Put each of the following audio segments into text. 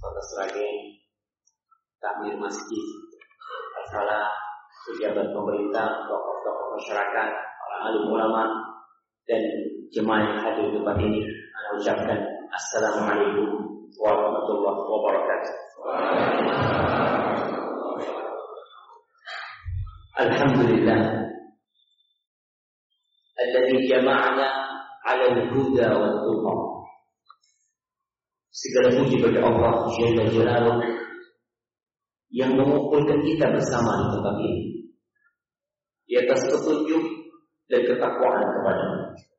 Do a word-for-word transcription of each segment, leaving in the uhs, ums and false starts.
Kota Sragen, takmir masjid, masalah pejabat pemerintah, tokoh-tokoh masyarakat, para alim ulama dan jemaah yang hadir di tempat ini. Saya ucapkan Assalamualaikum warahmatullahi wabarakatuh. Alhamdulillah alladzi jama'ana 'ala al-huda wal tuqa. Segala puji bagi Allah Jalla Jalaluhu yang mengumpulkan kita bersama di tempat ini di atas petunjuk dan ketakwaan kepada-Nya.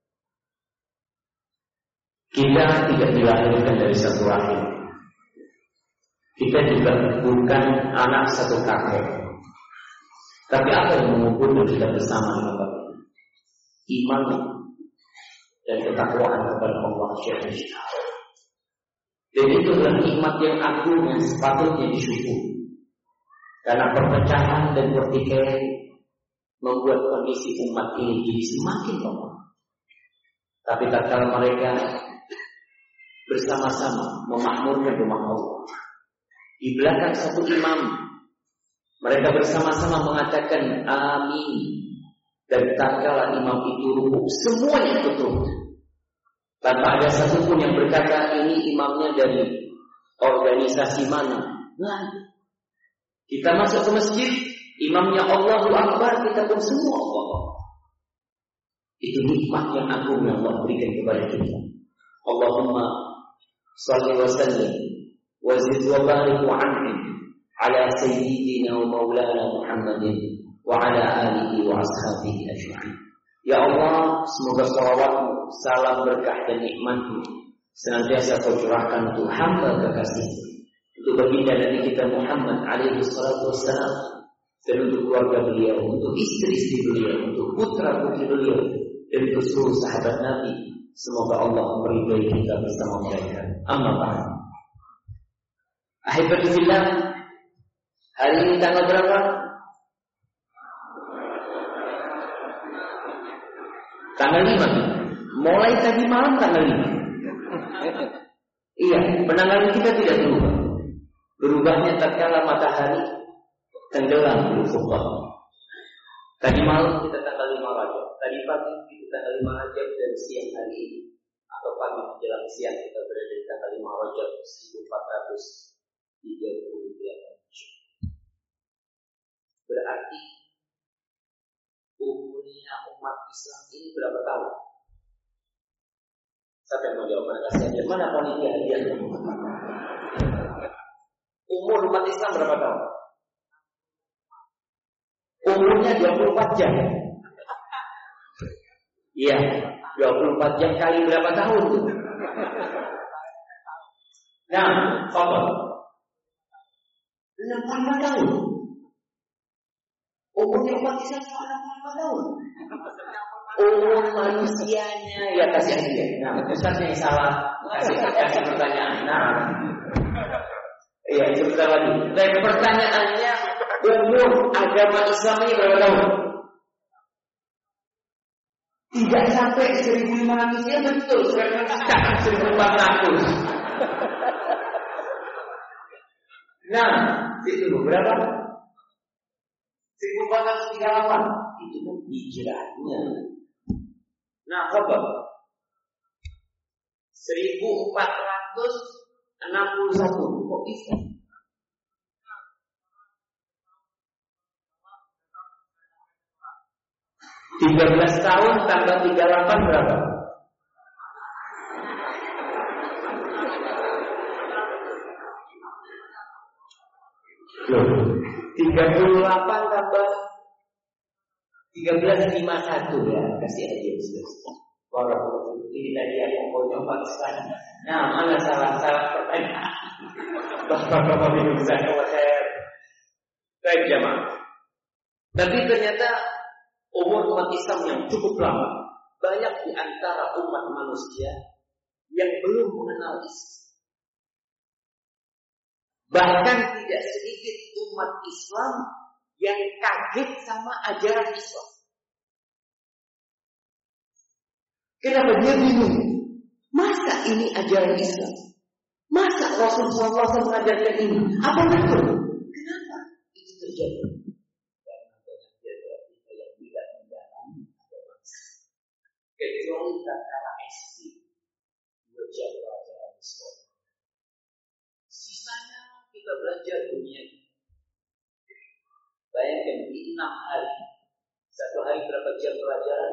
Kita tidak dilahirkan dari satu rahim. Kita juga bukan anak satu kakek. Tapi apa yang mengumpulkan kita bersama di tempat ini? Iman dan ketakwaan kepada Allah Jalla Jalaluhu. Dan itu adalah nikmat yang agung yang sepatutnya disyukuri. Karena perpecahan dan pertikaian membuat kondisi umat ini jadi semakin lemah. Tapi tatkala mereka bersama-sama memakmurkan rumah Allah, di belakang satu imam, mereka bersama-sama mengatakan amin. Dan tatkala imam itu rukuk, semuanya tutup. Tanpa ada satupun yang berkata ini imamnya dari organisasi mana. Nah, kita masuk ke masjid, imamnya Allahu Akbar, kita pun semua Allah. Itu nikmat yang agung yang Allah berikan kepada kita. Allahumma salli wa sallim wa zid wa barik wa an'im ala sayyidina wa maulana Muhammadin wa ala alihi wa ashabihi ajma'in. Ya Allah, semoga salawat, salam berkah dan nikmat-Mu senantiasa Kau curahkan untuk hamba kekasih-Mu, untuk baginda Nabi kita Muhammad alaihi salatu wassalam, dan untuk keluarga beliau, untuk istri-istri beliau, untuk putra-putri beliau, dan untuk seluruh sahabat Nabi. Semoga Allah meridai kita bersama mereka. Amma ba'd. Ahibati fillah, hari ini tanggal berapa? Tanggal lima. Mulai tadi malam tanggal lima. Iya, penanggalan kita tidak berubah. Berubahnya tatkala matahari tenggelam di ufuk. Tadi malam kita tanggal lima Rajab. Tadi pagi kita tanggal lima Rajab, dan siang hari ini atau pagi menjelang siang kita berada di tanggal lima Rajab seribu empat ratus tiga puluh delapan. Berarti umurnya umat Islam ini berapa tahun? Siapa yang mau jawab? Mana kasih aja? Mana panitia hadiah? Umur umat Islam berapa tahun? Umurnya dua puluh empat jam. Iya, dua puluh empat jam kali berapa tahun tuh? Nah, apa? enam puluh lima tahun. Umurnya umat Islam cuma enam puluh lima tahun. Umur manusianya, ya kasih aja. Nah, Ustaznya yang salah kasih kasih pertanyaan. Nah, iya itu betul lagi. Dan pertanyaannya, umur agama Islam ini berapa tahun? Tidak sampai seribu lima ratus, ya betul. Sekarang seribu empat ratus. Nah, itu berapa? seribu empat ratus tiga puluh delapan. Itu kan hijrahnya. Nah, apa? seribu empat ratus enam puluh satu. Kok bisa? tiga belas tahun tambah tiga puluh delapan berapa? Loh, tiga puluh delapan tambah tiga belas lima puluh satu ya, kasih aja sudah. Walaupun ini tadi aku mau coba sekarang. Nah, mana salah-salah pertanyaan? Bapak-bapak minum saya. Baik jamaah. Tapi ternyata umur umat Islam yang cukup lama, banyak di antara umat manusia yang belum mengenal Islam. Bahkan tidak sedikit umat Islam yang kaget sama ajaran Islam. Kenapa dia bingung? Masa ini ajaran Islam? Masa Rasulullah shallallahu alaihi wasallam mengajarkan ini? Apa betul? Kenapa itu terjadi? Karena banyak jenderal kita yang tidak mendalami agama Islam. Kecuali tatkala S D, dua jam pelajaran di sekolah. Sisanya kita belajar dunia. Bayangkan di enam hari, satu hari berapa jam pelajaran?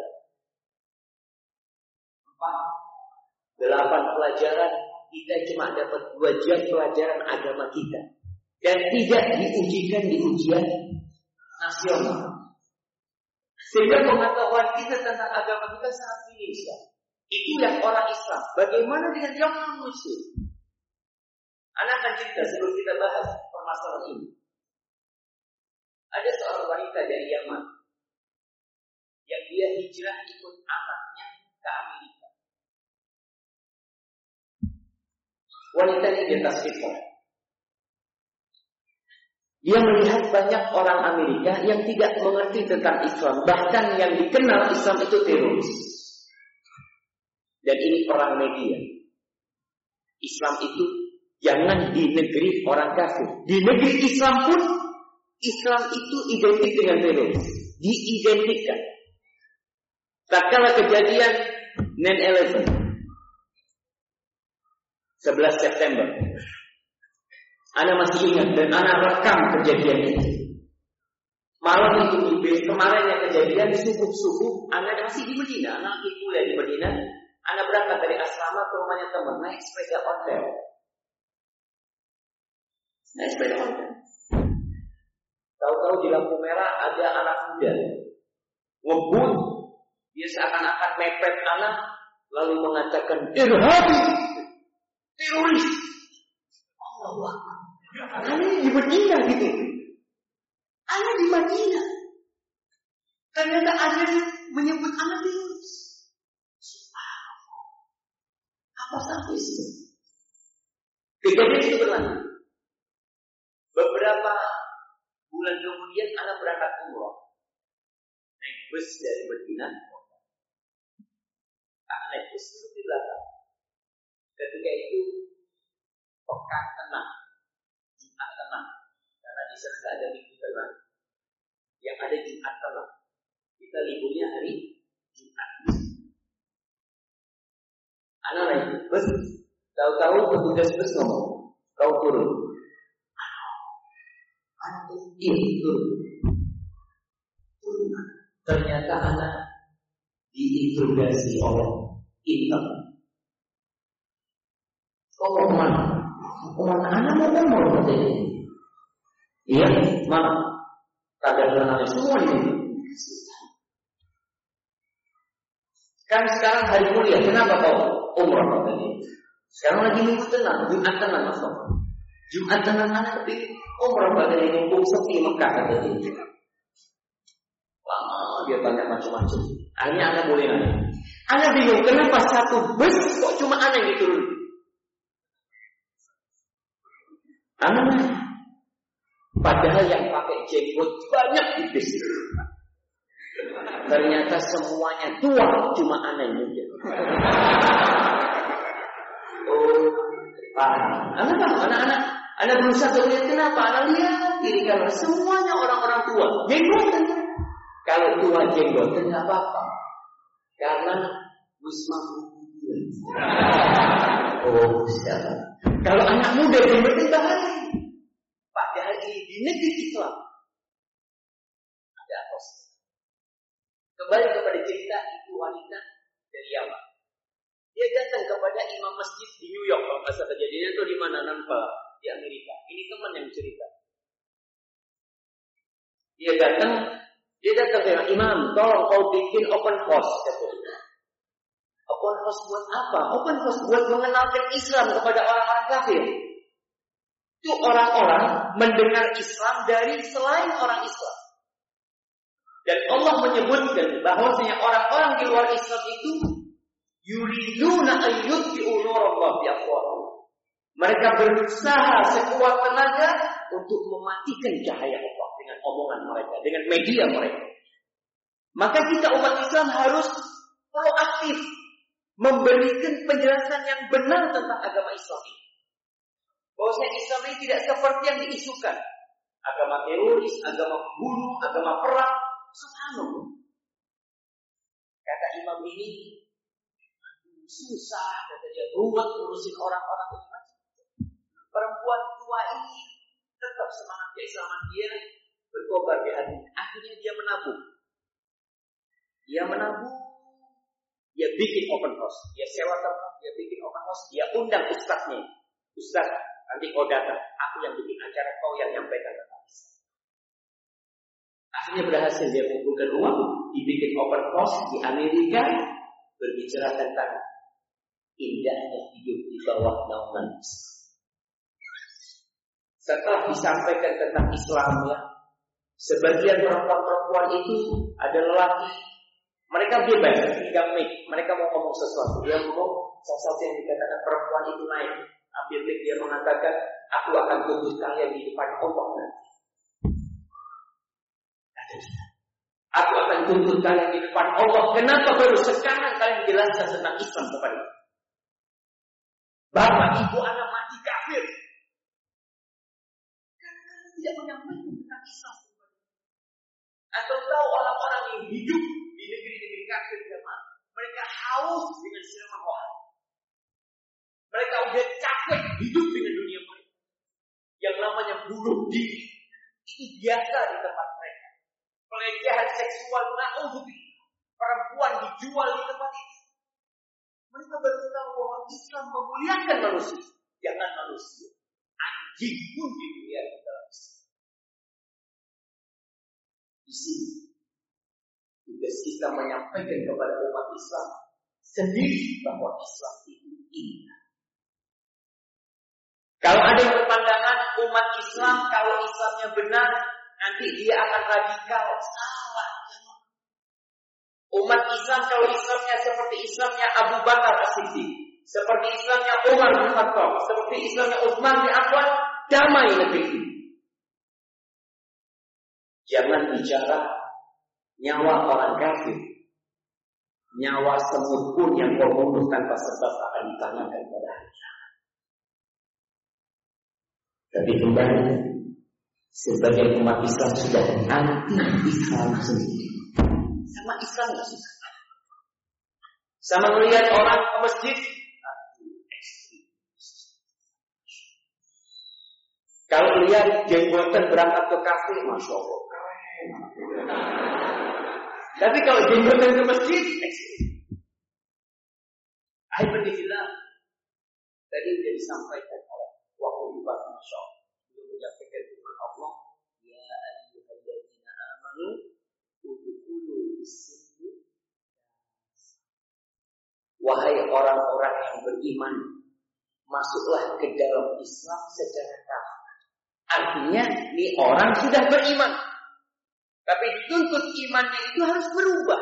Empat, delapan pelajaran. Kita cuma dapat dua jam pelajaran agama kita dan tidak diujikan di ujian nasional. Sehingga pengetahuan kita tentang agama kita sangat minim sekali. Itu yang orang Islam. Bagaimana dengan yang non-Muslim? Anak akan cerita sebelum kita bahas permasalahan ini. Ada seorang wanita dari Yaman yang dia hijrah ikut anaknya ke Amerika. Wanita ini di atas fitrah. Dia melihat banyak orang Amerika yang tidak mengerti tentang Islam. Bahkan yang dikenal Islam itu teroris. Dan ini perang media. Islam itu jangan di negeri orang kafir. Di negeri Islam pun Islam itu identik dengan teroris. Diidentikan. Tatkala kejadian nine eleven sebelas September. Ana masih ingat dan ana rekam kejadian itu. Malam itu di kemarinnya kejadian subuh-subuh, ana masih di Medina, ana lagi kuliah di Medina. Ana berangkat dari asrama ke rumahnya teman, naik sepeda ontel. Naik sepeda ontel. Tahu-tahu di lampu merah ada anak muda ngebut, dia seakan-akan mepet anak, lalu mengatakan irhabi, teroris. Allah, ini di Madinah gitu. Anak di Madinah. Ternyata ada yang menyebut anak teroris. Apa sampai sih? Kejadian itu berlanjut. Beberapa bulan kemudian anak berangkat umroh. Naik bus dari Madinah. Anak naik bus duduk di belakang. Ketika itu pekan tenang, Jumat tenang, karena di sana tidak ada minggu tenang, yang ada Jumat tenang. Kita liburnya hari Jumat. Anak naik bus, tahu-tahu petugas bus ngomong, kau turun. Anak turun, iya turun. Turun. Ternyata anak diinterogasi oleh intel. Kau mau kemana? Kemana anak mau umroh katanya. Iya, mana? Kadang anaknya semua ini. Kan sekarang hari mulia, kenapa kau umroh katanya? Sekarang lagi minggu tenang, Jumat tenang mas. Jumat tenang anak di umroh katanya, mumpung sepi Mekah katanya. Lama dia tanya macam-macam. Akhirnya anak boleh nanya. Anak bingung kenapa satu bus kok cuma anak yang diturun? Anak, padahal yang pakai jenggot banyak di bis. Ternyata semuanya tua, cuma anak yang muda. Oh, paham. Anak tahu, anak-anak, anak berusaha melihat kenapa? Anak lihat kiri kanan semuanya orang-orang tua. Jenggotan. Kalau tua jenggotan nggak apa-apa, karena wisma. Oh, siapa? Kalau anak muda jenggotan bahaya. Padahal ini di negeri Islam ada apa? Kembali kepada cerita itu wanita dari Yaman. Dia datang kepada imam masjid di New York. Kalau masa kejadiannya itu di mana? Nampak di Amerika. Ini teman yang cerita. Dia datang, dia datang ke imam, tolong kau bikin open house. Katanya. Open house buat apa? Open house buat mengenalkan Islam kepada orang-orang kafir. Itu orang-orang mendengar Islam dari selain orang Islam. Dan Allah menyebutkan bahwasanya orang-orang di luar Islam itu yuriduna ayyutfi'u nurallahi biafwahihim. Mereka berusaha sekuat tenaga untuk mematikan cahaya Allah dengan omongan mereka, dengan media mereka. Maka kita umat Islam harus proaktif memberikan penjelasan yang benar tentang agama Islam ini. Bahwasanya Islam ini tidak seperti yang diisukan. Agama teroris, agama bunuh, agama perang. Subhanallah. Kata imam ini, susah, kata dia, ruwet ngurusin orang-orang ini. Perempuan tua ini tetap semangat keislaman dia berkobar di hatinya. Akhirnya dia menabung. Dia menabung. Dia bikin open house. Dia sewa tempat. Dia bikin open house. Dia undang ustaznya. Ustaz, nanti kau datang. Aku yang bikin acara, kau yang nyampaikan tentang Islam. Akhirnya berhasil dia mengumpulkan uang. Dibikin open house di Amerika. Berbicara tentang indahnya hidup di bawah naungan Islam. Setelah disampaikan tentang Islamnya, sebagian perempuan-perempuan itu ada lelaki, mereka bebas, tidak mic, mereka mau ngomong sesuatu. Dia ngomong sesuatu yang dikatakan perempuan itu naik, ambil mic, dia mengatakan, aku akan tuntut kalian di depan Allah nanti. Aku akan tuntut kalian di depan Allah. Kenapa baru sekarang kalian jelaskan tentang Islam kepada kita? Bapak, ibu, anak mati kafir. Tidak menyampaikan tentang Islam. Atau tahu orang-orang yang hidup di negeri-negeri kafir zaman, mereka haus dengan sinar rohani. Mereka udah capek hidup dengan dunia mereka. Yang namanya bunuh diri itu biasa di tempat mereka. Pelecehan seksual, na'udzubillah, perempuan dijual di tempat itu. Mereka baru tahu bahwa Islam memuliakan manusia, jangan manusia. Anjing pun dimuliakan dalam Islam. Di sini tugas kita menyampaikan kepada umat Islam sendiri bahwa Islam itu indah. Kalau ada yang berpandangan umat Islam kalau Islamnya benar nanti dia akan radikal, salah. Umat Islam kalau Islamnya seperti Islamnya Abu Bakar As-Siddiq, seperti Islamnya Umar bin Khattab, seperti Islamnya Utsman bin Affan, damai negeri ini. Jangan bicara nyawa orang kafir. Nyawa semut pun yang kau bunuh tanpa sebab akan ditanyakan pada hari kiamat. Tapi kembali, sebagai umat Islam sudah anti Islam sendiri. Sama Islam nggak susah. Sama melihat orang ke masjid, kalau lihat jenggotan berangkat ke kafe, masya Allah. Tapi kalau jenggotan ke masjid, alhamdulillah. Tadi sudah disampaikan oleh wakil bupati Masya Allah. Beliau menyampaikan firman Allah, ya ayyuhalladzina amanu udkhulu fis-silmi. Wahai orang-orang yang beriman, masuklah ke dalam Islam secara kafah. Artinya, ini orang sudah beriman. Tapi dituntut imannya itu harus berubah.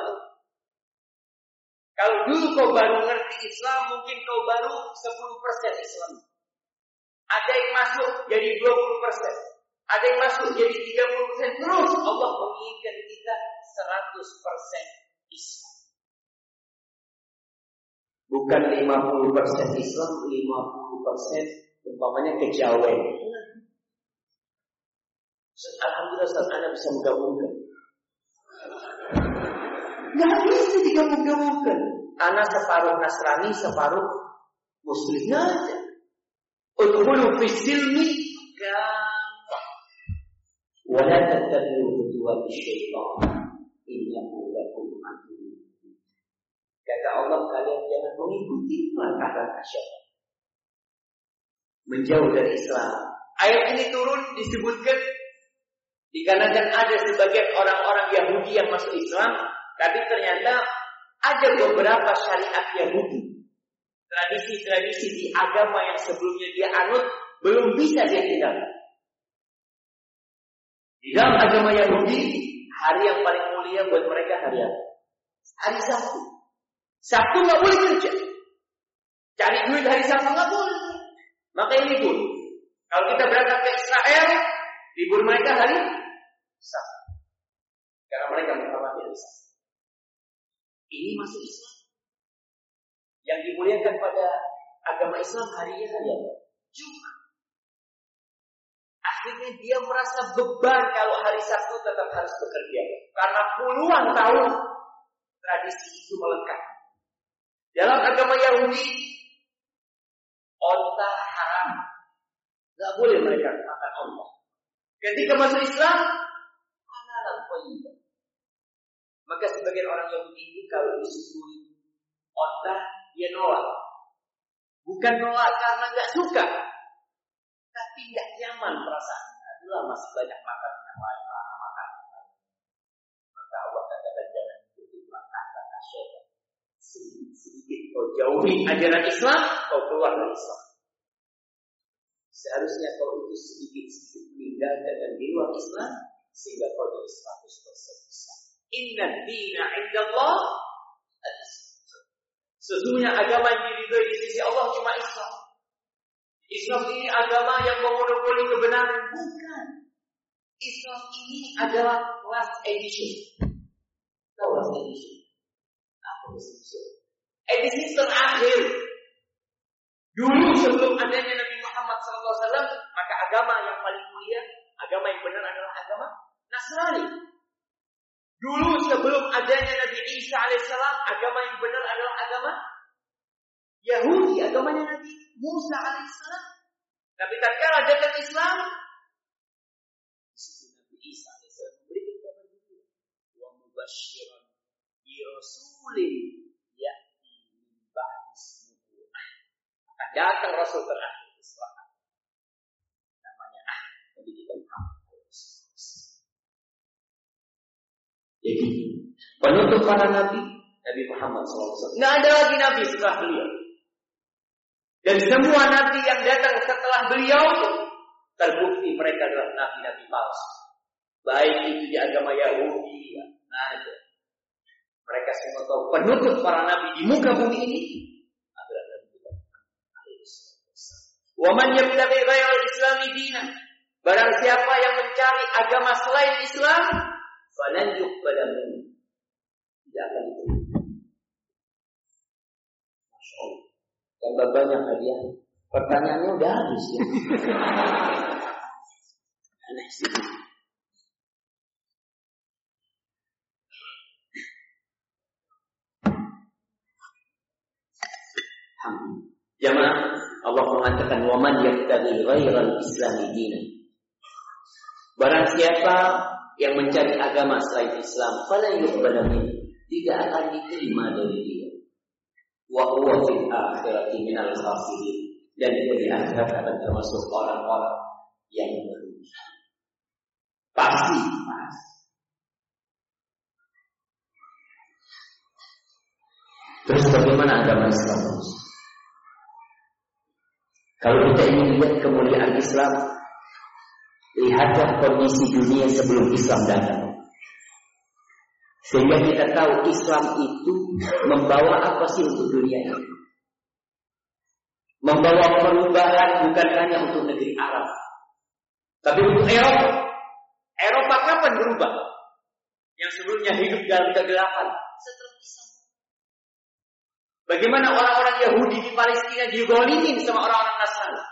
Kalau dulu kau baru ngerti Islam, mungkin kau baru sepuluh persen Islam. Ada yang masuk jadi dua puluh persen. Ada yang masuk jadi tiga puluh persen. Terus Allah menginginkan kita seratus persen Islam. Bukan lima puluh persen Islam, lima puluh persen umpamanya kejawen. Alhamdulillah saat Anda bisa menggabungkan. Gak bisa digabung-gabungkan. Anak separuh Nasrani, separuh Muslim aja. Udkhulu fis-silmi kafah. Wa la tattabi'u khutuwati syaitan. Innahu lakum aduwwun. Kata Allah, kalian jangan mengikuti langkah-langkah syaitan. Menjauh dari Islam. Ayat ini turun disebutkan dikarenakan ada sebagian orang-orang Yahudi yang masuk Islam, tapi ternyata ada beberapa syariat Yahudi, tradisi-tradisi di agama yang sebelumnya dia anut belum bisa dia tinggal. Di dalam agama Yahudi, hari yang paling mulia buat mereka hari apa? Hari Sabtu. Sabtu nggak boleh kerja, cari duit hari Sabtu nggak boleh. Maka ini pun, kalau kita berangkat ke Israel, libur mereka hari Sabtu. Karena mereka menghormati hari Sabtu. Ini masuk Islam. Yang dimuliakan pada agama Islam harinya hari apa? Jumat. Akhirnya dia merasa beban kalau hari Sabtu tetap harus bekerja. Karena puluhan tahun tradisi itu melekat. Dalam agama Yahudi, onta haram. Gak boleh mereka makan onta. Ketika masuk Islam, halal thayyib. Maka sebagian orang Yahudi ini kalau disuguhi onta, dia nolak. Bukan nolak karena gak suka, tapi tidak nyaman perasaannya. Adalah masih banyak makan yang lain, makan yang lain. Maka Allah katakan jangan ikuti langkah langkah syaitan. Sedikit kau jauhi ajaran Islam, kau keluar dari Islam. Seharusnya kau itu sedikit-sedikit meninggalkan dan di luar Islam sehingga kau jadi seratus persen Islam. Inna dina indallah al-Islam. Sesungguhnya agama yang diridhoi di sisi Allah cuma Islam. Islam ini agama yang memonopoli kebenaran, bukan. Islam ini adalah last edition. Tahu last edition? Apa edition? Edisi terakhir. Dulu sebelum adanya Nabi Muhammad shallallahu alaihi wasallam, maka agama yang paling mulia, agama yang benar adalah agama Nasrani. Dulu sebelum adanya Nabi Isa alaihissalam, agama yang benar adalah agama Yahudi, agamanya Nabi Musa alaihissalam. Tapi tatkala datang Islam, Nabi Isa alaihissalam memberikan kabar itu, wa mubasysyiran bi rasulin ya'ti min ba'di ismihi. Akan datang rasul terakhir Islam. Namanya Ah, Nabi kita Muhammad. Jadi penutup para nabi, Nabi Muhammad shallallahu alaihi wasallam. Nggak ada lagi nabi setelah beliau. Dan semua nabi yang datang setelah beliau terbukti mereka adalah nabi-nabi palsu. Baik itu di agama Yahudi, ya, nah itu. Mereka semua tahu penutup para nabi di muka bumi ini adalah Nabi Muhammad alaihi wasallam. Wa man yabtaghi ghayra al-islami dinan. Barang siapa yang mencari agama selain Islam, falan yuqbala minhu. Tidak akan diterima. Masya Allah. Tambah banyak hadiah. Pertanyaannya udah habis ya. Aneh sih. Jamaah, Allah mengatakan wa man yabtaghi ghairal islami dinan. Barang siapa yang mencari agama selain Islam, falan yuqbala minhu, tidak akan diterima dari dia. Wa huwa fil akhirati minal khasirin, dan dia di akhirat akan termasuk orang-orang yang merugi. Pasti, pasti. Terus bagaimana agama Islam? Kalau kita ingin lihat kemuliaan Islam, lihatlah kondisi dunia sebelum Islam datang. Sehingga kita tahu Islam itu membawa apa sih untuk dunia ini. Membawa perubahan bukan hanya untuk negeri Arab, tapi untuk Eropa. Eropa kapan berubah? Yang sebelumnya hidup dalam kegelapan setelah Islam. Bagaimana orang-orang Yahudi di Palestina digolimin sama orang-orang Nasrani.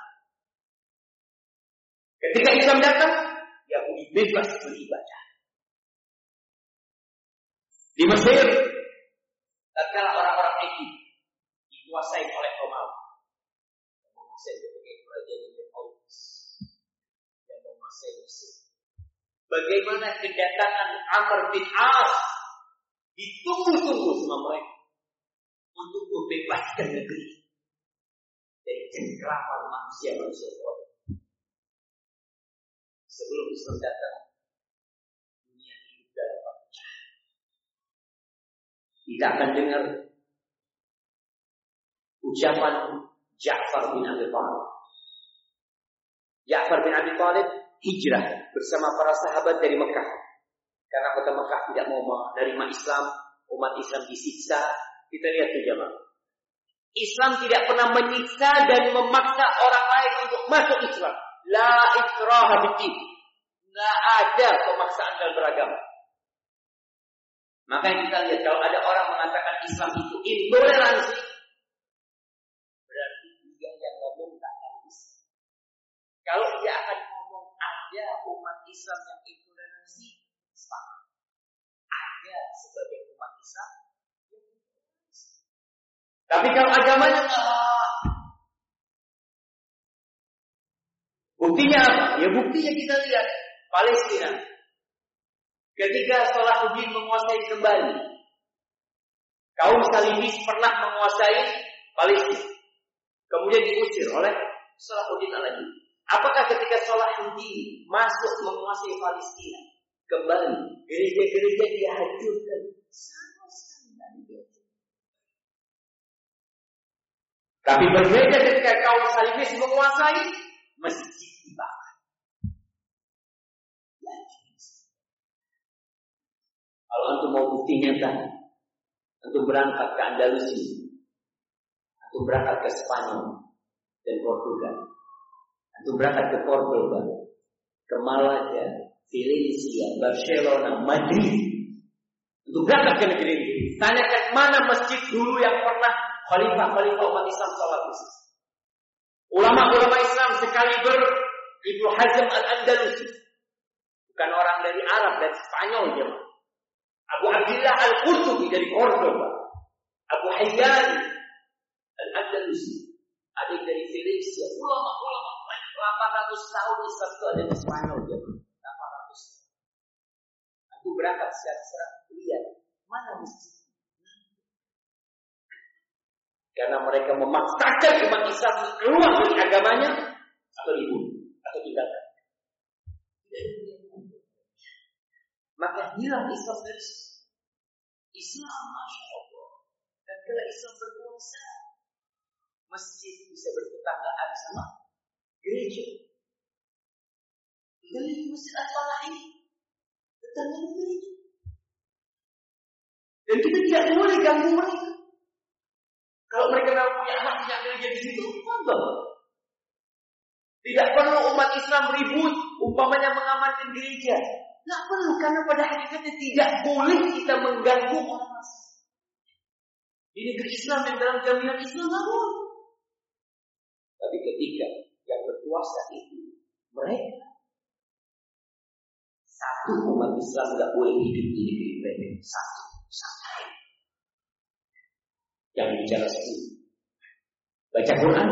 Ketika Islam datang, Yahudi bebas beribadah. Di Mesir, tatkala orang-orang Egypt dikuasai oleh Romawi, yang menguasai berbagai kerajaan yang Paulus, yang menguasai Mesir. Bagaimana kedatangan Amr bin As ditunggu-tunggu sama mereka untuk membebaskan negeri dari cengkraman manusia-manusia kotor. Sebelum Islam datang, dunia hidup dalam pecah. Kita akan dengar ucapan Ja'far bin Abi Thalib. Ja'far bin Abi Thalib hijrah bersama para sahabat dari Mekah. Karena kota Mekah tidak mau menerima Islam, umat Islam disiksa. Kita lihat tuh jemaah. Islam tidak pernah menyiksa dan memaksa orang lain untuk masuk Islam. La ikraha fid-din. Enggak ada pemaksaan dalam beragama. Makanya kita lihat kalau ada orang mengatakan Islam itu intoleransi, berarti dia yang ngomong tak tahu Islam. Kalau dia akan ngomong ada umat Islam yang intoleransi, sepakat. Ada sebagian umat Islam yang intoleransi. Tapi kalau agamanya enggak. Buktinya apa? Ya buktinya kita lihat Palestina. Ketika Salahuddin menguasai kembali, kaum Salibis pernah menguasai Palestina. Kemudian diusir oleh Salahuddin Al-Ayyubi. Apakah ketika Salahuddin masuk menguasai Palestina, kembali gereja-gereja dia hancurkan? Sama sekali tidak dihancurkan. Tapi berbeda ketika kaum Salibis menguasai, masjid dibakar. Kalau antum mau bukti nyata, antum berangkat ke Andalusia, antum berangkat ke Spanyol dan Portugal, antum berangkat ke Portugal, ke Malaga, Valencia, Barcelona, Madrid, antum berangkat ke negeri ini. Tanyakan mana masjid dulu yang pernah khalifah-khalifah umat Islam sholat di situ. Ulama-ulama Islam sekaliber Ibnu Hazm Al-Andalusi, bukan orang dari Arab, dari Spanyol dia. Abu Abdillah Al-Qurtubi dari Cordoba, Abu Hayyan Al-Andalusi, adik dari Valencia. Ulama-ulama delapan ratus tahun Islam itu ada di Spanyol dia. delapan ratus. Aku berangkat secara lihat mana masjid. Karena mereka memaksakan umat Islam keluar dari agamanya atau dibunuh atau tinggalkan. Maka hilang Islam dari Islam, masya Allah. Dan kalau Islam berkuasa, masjid bisa bertetanggaan sama gereja. Dari Masjid Al-Falah ini tetangga gereja. Dan kita tidak boleh ganggu mereka. Kalau mereka mau punya anak punya gereja di situ, monggo. Tidak perlu umat Islam ribut, umpamanya mengamankan gereja. Tidak perlu, karena pada hakikatnya tidak boleh kita mengganggu orang asing. Di negeri Islam yang dalam jaminan Islam tidak boleh. Tapi ketika yang berkuasa itu mereka, satu umat Islam tidak boleh hidup di negeri mereka. Satu, satu. Yang bicara sepuluh. Baca Quran.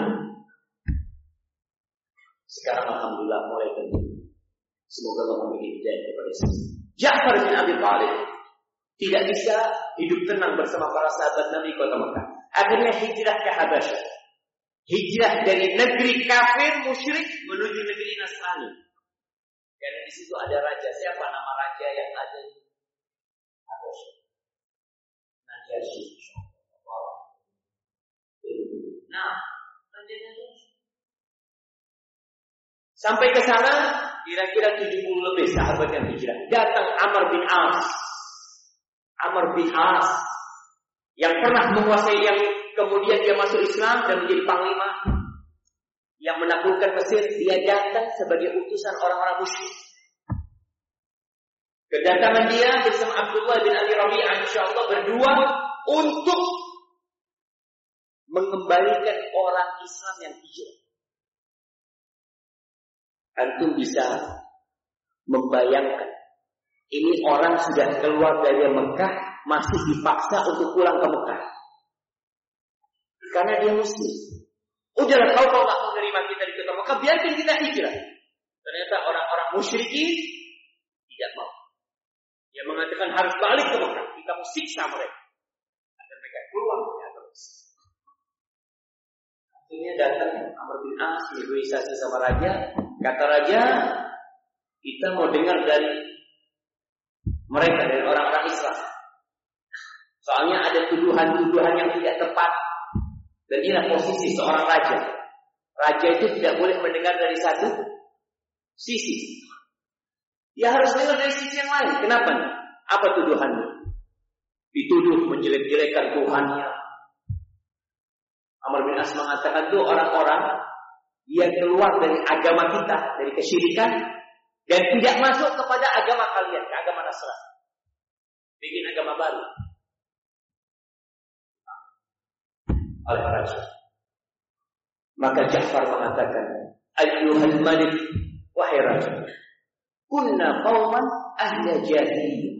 Sekarang alhamdulillah mulai terjadi. Semoga Allah memberi hidayah kepada kita. Ja'far bin Abi Thalib tidak bisa hidup tenang bersama para sahabat Nabi kota Mekah. Akhirnya hijrah ke Habasyah. Hijrah dari negeri kafir musyrik menuju negeri Nasrani. Karena di situ ada raja. Siapa nama raja yang ada di Habasyah? Najasyi. Nah, sampai ke sana kira-kira tujuh puluh lebih sahabat yang hijrah. Datang Amr bin As. Amr bin As yang pernah menguasai, yang kemudian dia masuk Islam dan menjadi panglima yang menaklukkan Mesir. Dia datang sebagai utusan orang-orang musyrik. Kedatangan dia bersama Abdullah bin Abi Rabi'ah insyaallah berdua untuk mengembalikan orang Islam yang hijrah. Antum bisa membayangkan, ini orang sudah keluar dari Mekah, masih dipaksa untuk pulang ke Mekah karena dia muslim. Udahlah, kau kalau nggak menerima kita di kota Mekah, biarkan kita hijrah. Ternyata orang-orang musyrikin tidak mau. Dia mengatakan harus balik ke Mekah, kita mau siksa mereka agar mereka keluar dari agama Islam. Akhirnya datang Amr bin As negosiasi sama raja. Kata raja, kita mau dengar dari mereka, dari orang-orang Islam. Soalnya ada tuduhan-tuduhan yang tidak tepat. Dan inilah posisi seorang raja. Raja itu tidak boleh mendengar dari satu sisi. Dia harus dengar dari sisi yang lain. Kenapa? Apa tuduhannya? Dituduh menjelek-jelekan Tuhannya. Amr bin As mengatakan itu orang-orang dia keluar dari agama kita, dari kesyirikan, dan tidak masuk kepada agama kalian, ke agama Nasrani. Bikin agama baru. Oleh raja. Maka Ja'far mengatakan, Ayyuhal Malik, wahai raja, Kunna qauman ahla jahiliyah.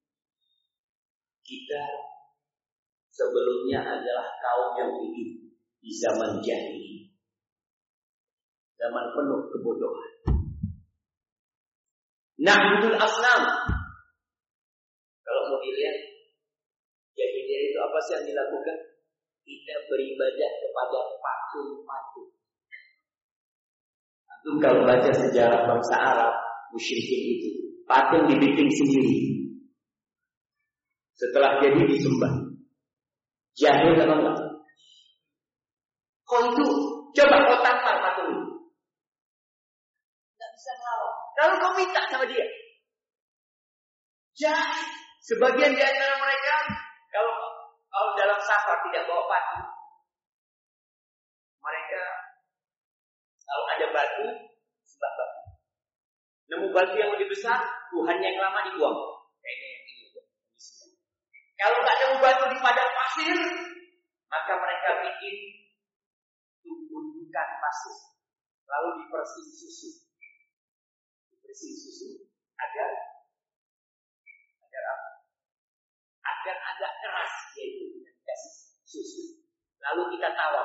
Kita sebelumnya adalah kaum yang hidup di zaman jahiliyah. Zaman penuh kebodohan. Na'budul asnam. Kalau mau dilihat jahiliyah itu apa sih yang dilakukan? Kita beribadah kepada patung-patung. Antum kalau baca sejarah bangsa Arab, musyrikin itu, patung dibikin sendiri. Setelah jadi disembah. Jahil atau enggak? Kau itu coba kau tampar patung itu. Enggak bisa melawan. Lalu kau minta sama dia. Jahil. Sebagian di antara mereka kalau kalau dalam safar tidak bawa patung, mereka kalau ada batu, sembah batu. Nemu batu yang lebih besar, Tuhan yang lama dibuang. Kayaknya yang ini. Kalau nggak nemu batu di padang pasir, maka mereka bikin tumbukan pasir, lalu dipersin susu, dipersin susu agar agar apa? Agar agak keras yaitu dengan gas susu. Lalu kita tawaf.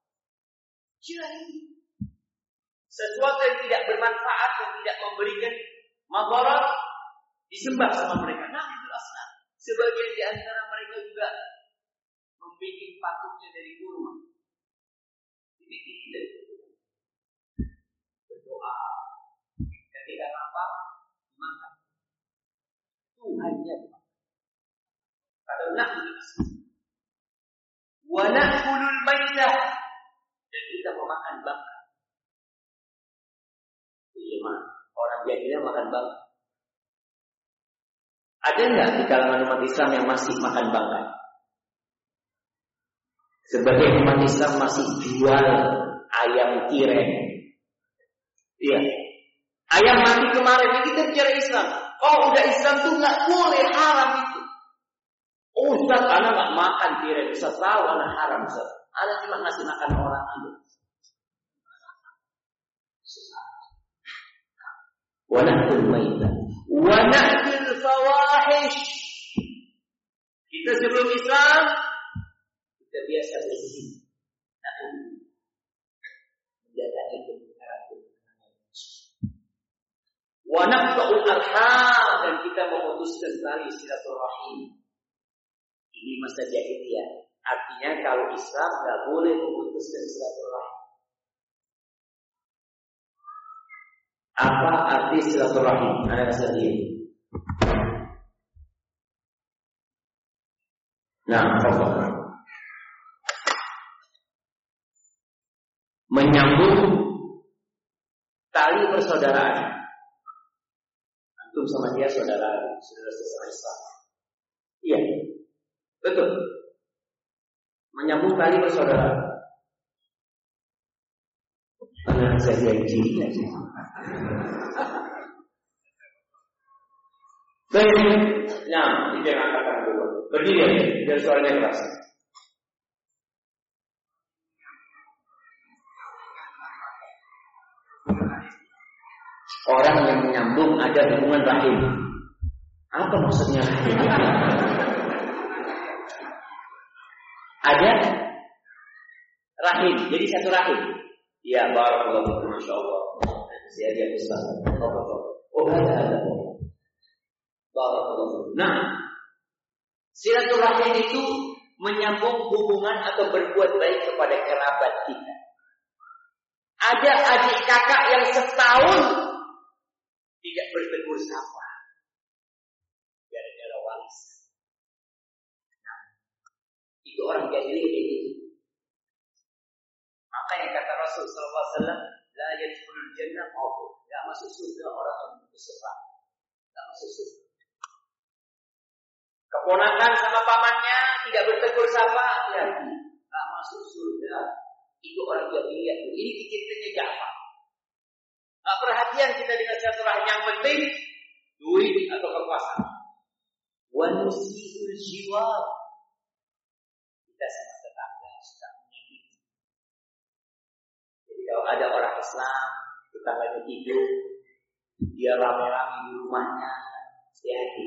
Jadi sesuatu yang tidak bermanfaat, yang tidak memberikan madarat disembah sama mereka. Nah, itu asal. Sebagian di antara mereka juga membuat patungnya dari kurma. Dibikin dari kurma. Berdoa. Ketika lapar, dimakan. Tuhannya dimakan. Kalau nak wa na'kulul maitah, dan kita memakan bangka. Iya, orang jahiliyah makan bangka. Ada enggak di kalangan umat Islam yang masih makan bangka? Sebagai umat Islam masih jual ayam tiren. Iya. Ayam mati kemarin, ini kita bicara Islam. Oh, udah Islam tuh enggak boleh, haram itu. Oh, Ustaz, anak enggak makan tiren. Ustaz tahu anak haram, Ustaz. Anak cuma ngasih makan orang itu. Wa na'kul maitah wa na'kul fawahish. Kita sebelum Islam kita biasa berzina, mendatangi kemungkaran-kemungkaran. Wa naqta'ul arham, dan kita memutuskan tali silaturahim. Ini masa jahiliyah. Artinya kalau Islam enggak boleh memutuskan silaturahim. Apa arti silaturahim? Anda sendiri. Nah, pokoknya menyambung tali persaudaraan. Antum sama dia saudara, saudara sesama Islam. Iya, betul. Menyambung tali persaudaraan. Karena saya janji aja. Baik, nah, ini yang angkatan dulu. Berdiri aja, biar suaranya keras. Orang yang menyambung ada hubungan rahim. Apa maksudnya? Ada rahim, jadi satu rahim. Ya, barakallahu fiikum, masyaallah. Saya dia besar. Oh, ada ada. Barakallahu. Nah, silaturahim itu menyambung hubungan atau berbuat baik kepada kerabat kita. Ada adik kakak yang setahun tidak bertegur sapa gara-gara waris. Nah, itu orang jahiliyah kayak gitu. Makanya kata Rasul sallallahu alaihi wasallam, la yadkhulul jannah ma'ruf. Enggak masuk surga orang yang bersedekah. Enggak masuk surga. Keponakan sama pamannya tidak bertegur sapa, hati-hati. Enggak masuk surga. Itu orang jahiliyah. Ini ceritanya Ja'far. Enggak perhatian kita dengan silaturahim, yang penting duit atau kekuasaan. Wa nusiul jiwar. Kita sama tetangga suka menyakiti. Jadi kalau ada orang Islam tetangganya hidup, Dia rame-rame di rumahnya, hati-hati.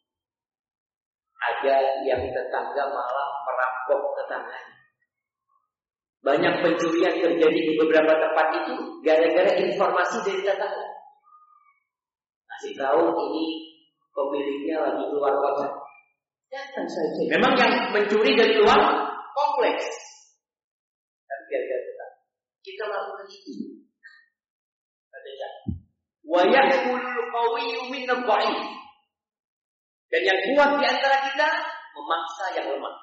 Ada yang tetangga malah merampok tetangganya. Banyak pencurian terjadi di beberapa tempat itu gara-gara informasi dari tetangga. Ngasih tahu ini pemiliknya lagi keluar kota. Datang saja. Memang yang mencuri dari luar kompleks. Tapi gara-gara tetangga. Kita lakukan itu. Kata wa ya'kul qawiyyu min ad-dha'if. Dan yang kuat di antara kita memaksa yang lemah.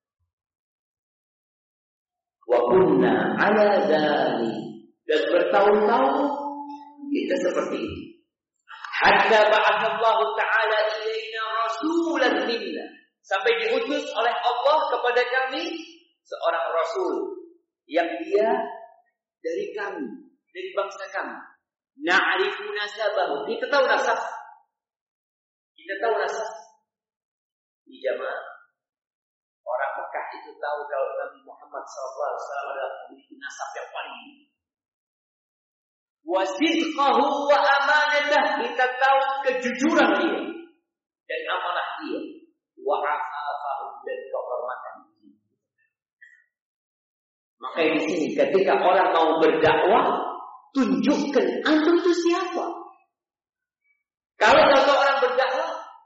Wa kunna 'ala dzalik. Dan bertahun-tahun kita seperti ini. Hatta ba'athallahu ta'ala ilaina rasulan minna. Sampai diutus oleh Allah kepada kami seorang rasul yang dia dari kami, dari bangsa kami. Na'rifu nasabahu. Kita tahu nasab. Kita tahu nasab. Di jamaah orang Mekah itu tahu kalau Nabi Muhammad shallallahu alaihi wasallam adalah memiliki nasab yang paling tinggi. Wa sidqahu wa amanatah. Kita tahu kejujuran dia dan amanah dia. Wa afafahu dan kehormatan dia. Maka di sini ketika orang mau berdakwah, tunjukkan antum itu siapa. Kalau satu orang berdakwah,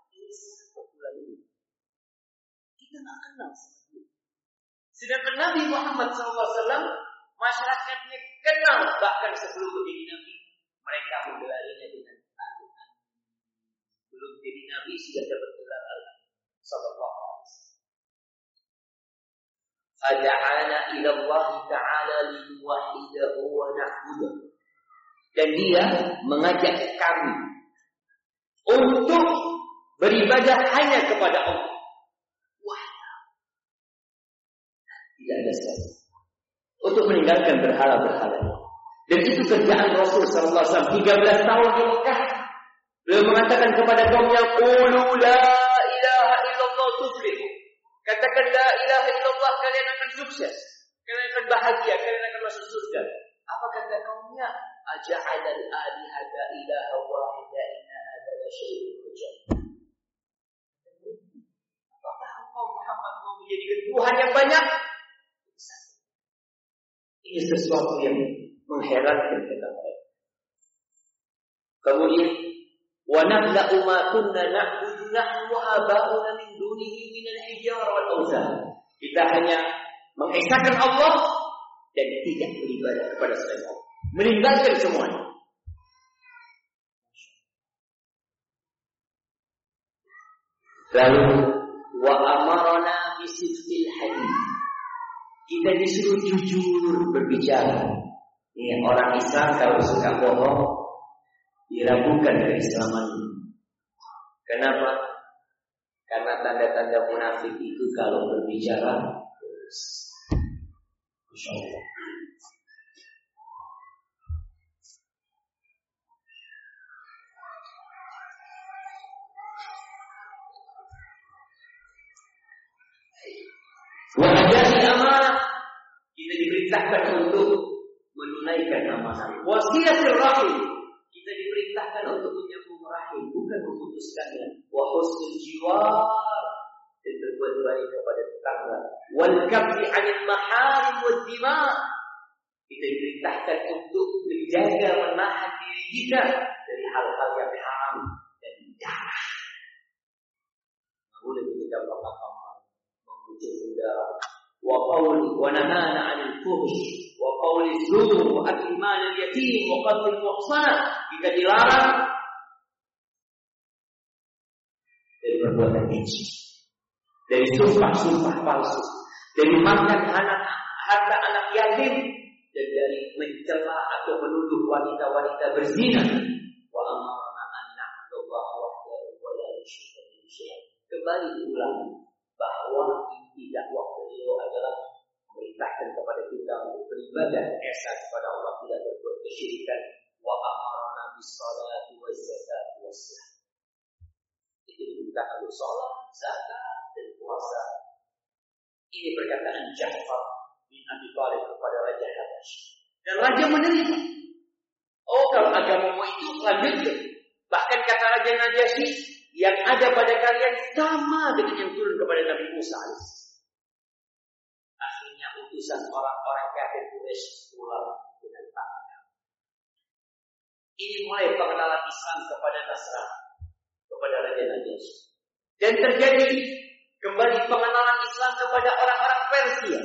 kita nggak kenal sama dia. Sedangkan Nabi Muhammad shallallahu alaihi wasallam masyarakatnya kenal, bahkan sebelum menjadi Nabi mereka menggelarinya dengan al-Quran. Belum jadi Nabi sudah dapat gelar al-Quran. Sallallahu alaihi wasallam. Fada'ana ila Allah Ta'ala linuwahidahu wa na'budahu. Dan dia mengajak kami untuk beribadah hanya kepada Allah. Wah, tidak ada satu. Untuk meninggalkan berhala-berhala. Dan itu kerjaan Rasul sallallahu alaihi wasallam tiga belas tahun di Mekah. Beliau mengatakan kepada kaumnya, "Qulu la ilaha illallah tuflihu." Katakan la ilaha illallah, kalian akan sukses. Kalian akan bahagia, kalian akan masuk surga. Apa kata kaumnya? Aja'ala al-alihata ilaha wahida inna hadza la syai'un ujab. Apakah engkau Muhammad mau menjadikan Tuhan yang banyak? Ini sesuatu yang mengherankan kita. Kemudian wa nabda'u ma kunna na'budu nahnu wa aba'una min dunihi min al-hijar wal awzan. Kita hanya mengesahkan Allah dan tidak beribadah kepada selain Allah. Meninggalkan semuanya. Lalu wa amarna bisidqil hadits. Kita disuruh jujur berbicara. Ini orang Islam kalau suka bohong diragukan keislamannya. Kenapa? Karena tanda-tanda munafik itu kalau berbicara terus. Insyaallah. Wajah amanah, kita diperintahkan untuk menunaikan amanah. Wasilatul rahim, kita diperintahkan untuk menyambung rahim, bukan memutuskannya. Wa husnul jiwar, dan berbuat baik kepada tetangga. Wal kaffi 'anil maharim wad dima, kita diperintahkan untuk menjaga menahan diri kita dari hal-hal yang haram dan darah. Boleh kita melakukan wa qawli wa nahana 'anil fuhsh wa qawli zur wa akli mal al-yatim wa qatl al-muhsanat. Kita dilarang dari perbuatan keji, dari sumpah-sumpah palsu, dari makan anak harta anak yatim, dan dari mencela atau menuduh wanita-wanita berzina. Wa amarna an na'budallaha wahdahu wa la nusyrika bihi syai'an. Kembali diulang bahwa inti dakwah beliau adalah memerintahkan kepada kita untuk beribadah esa kepada Allah, tidak berbuat kesyirikan. Wa amarna bis salati waz zakati was salat. Itu diperintah untuk salat, zakat dan puasa. Ini perkataan Ja'far bin Abi Thalib kepada Raja Habasyah. Dan raja menerima. Oh, kalau agamamu itu lanjutkan. terjadi yang ada pada kalian sama dengan yang turun kepada Nabi Musa. Akhirnya utusan orang-orang kafir Quraisy pulang dengan tangan. Ini mulai pengenalan Islam kepada Nasrani, kepada Raja Najasyi. Dan terjadi kembali pengenalan Islam kepada orang-orang Persia.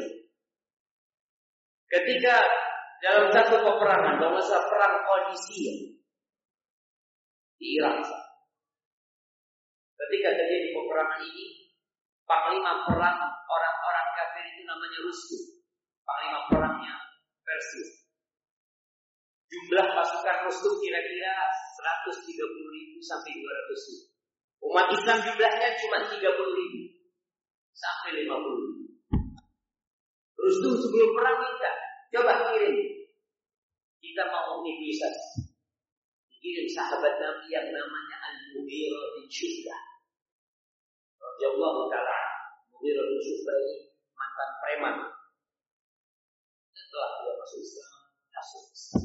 Ketika dalam satu peperangan, dalam masa perang Qadisiyah di Irak, ketika terjadi peperangan ini, panglima perang orang-orang kafir itu namanya Rustum. Panglima perangnya Persia. Jumlah pasukan Rustum kira-kira seratus tiga puluh ribu sampai dua ratus ribu. Umat Islam jumlahnya cuma tiga puluh ribu sampai lima puluh ribu. Rustum sebelum perang kita coba kirim, kita mau negosiasi. Dikirim sahabat Nabi yang namanya Al-Mughirah bin Syu'bah radhiyallahu ta'ala. Mughirah bin Syu'bah ini mantan preman. Setelah dia masuk Islam, masuk Islam.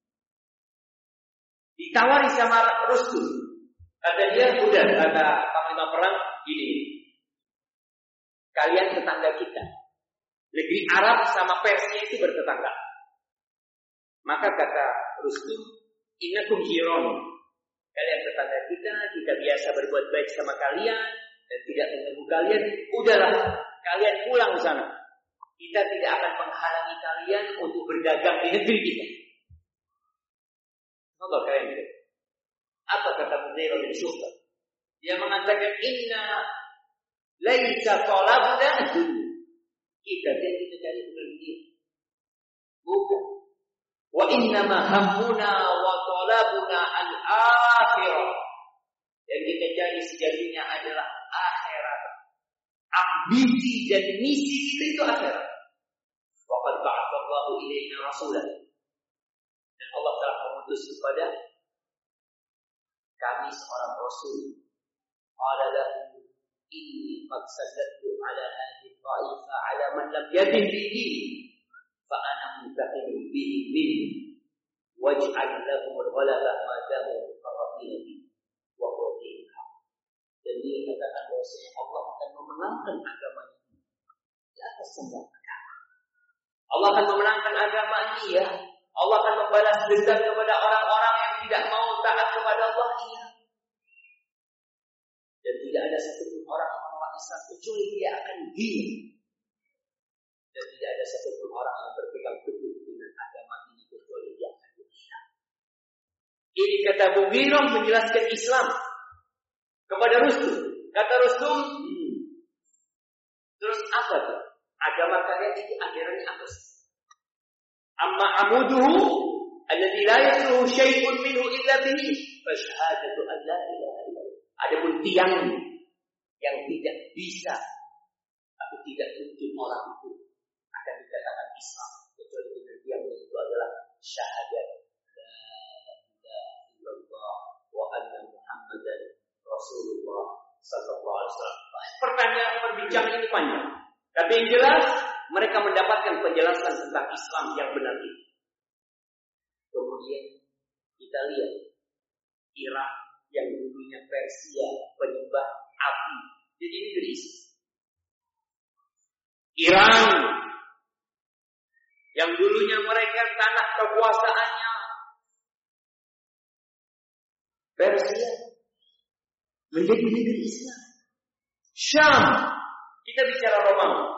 Ditawari sama Rustum. Kata dia, udah, kata panglima perang, gini. Kalian tetangga kita. Negeri Arab sama Persia itu bertetangga. Maka kata Rustum, innakum jiron. Kalian tetangga kita, kita biasa berbuat baik sama kalian dan tidak mengganggu kalian. Udahlah, kalian pulang ke sana. Kita tidak akan menghalangi kalian untuk berdagang di negeri kita. Apa kalian itu? Apa kata Mughirah bin Syu'bah? Dia mengatakan, inna laisa talabuna kita tidak kita cari bukan dia. Bukan. Wa innama hammuna wa talabuna al-akhirah. Yang kita cari sejatinya adalah akhirat. Ambisi dan misi kita itu akhirat. Wa qad ba'atsallahu ilaina rasulan. Dan Allah telah mengutus kepada kami seorang rasul. Qala lahu inni qad sallattu ala hadhihi ta'ifa ala man lam yadin bihi fa ana muntaqim bihi bihi waj'al lahum al-ghalaba ma damu muqarrabin wa qawlin. Dan dia katakan bahwasanya Allah akan memenangkan agama ini di atas semua agama. Allah akan memenangkan agama ini ya. Allah akan membalas dendam kepada orang-orang yang tidak mau taat kepada Allah ini. Dan tidak ada satupun orang yang menolak Islam kecuali dia akan gila. Dan tidak ada satupun orang yang berpegang teguh dengan agama ini kecuali dia akan gila. Ini kata Mughirah menjelaskan Islam kepada Rustum. Kata Rustum, hmm, terus apa tuh? Agama kalian itu ajarannya apa sih? Amma amuduhu alladhi la yasluhu syai'un minhu illa bihi fa syahadatu an la ilaha illallah. Adapun tiang yang tidak bisa atau tidak mungkin orang itu akan dikatakan Islam kecuali dengan tiang itu adalah syahadat la ilaha illallah wa anna Muhammadan Rasulullah sallallahu alaihi wasallam. Pertanyaan perbincangan ini panjang. Tapi yang jelas mereka mendapatkan penjelasan tentang Islam yang benar ini. Kemudian kita lihat Irak yang dulunya Persia penyembah api jadi negeri Islam. Iran yang dulunya mereka tanah kekuasaannya Persia menjadi negeri Islam. Syam, kita bicara Romawi.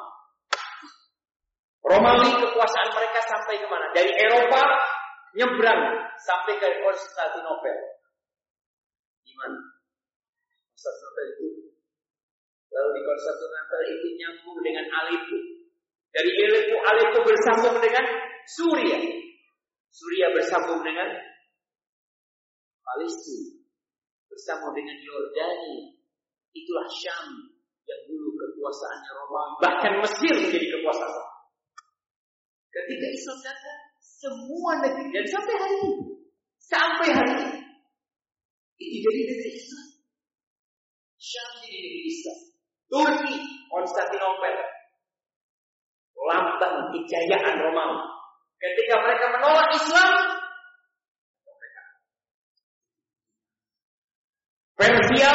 Romawi kekuasaan mereka sampai kemana? Dari Eropa nyebrang sampai ke Konstantinopel. Di mana? Konstantinopel itu. Lalu di Konstantinopel itu nyambung dengan Aleppo. Dari Aleppo, Aleppo bersambung dengan Suria. Suria bersambung dengan Palestina. Bersambung dengan Yordania. Itulah Syam yang dulu kekuasaannya Romawi. Bahkan Mesir menjadi kekuasaan Romawi. Ketika Islam datang, semua negeri dan sampai hari ini, sampai hari ini, itu jadi negeri Islam. Syam jadi negeri Islam. Turki, Konstantinopel, lambang kejayaan Romawi. Ketika mereka menolak Islam, Persia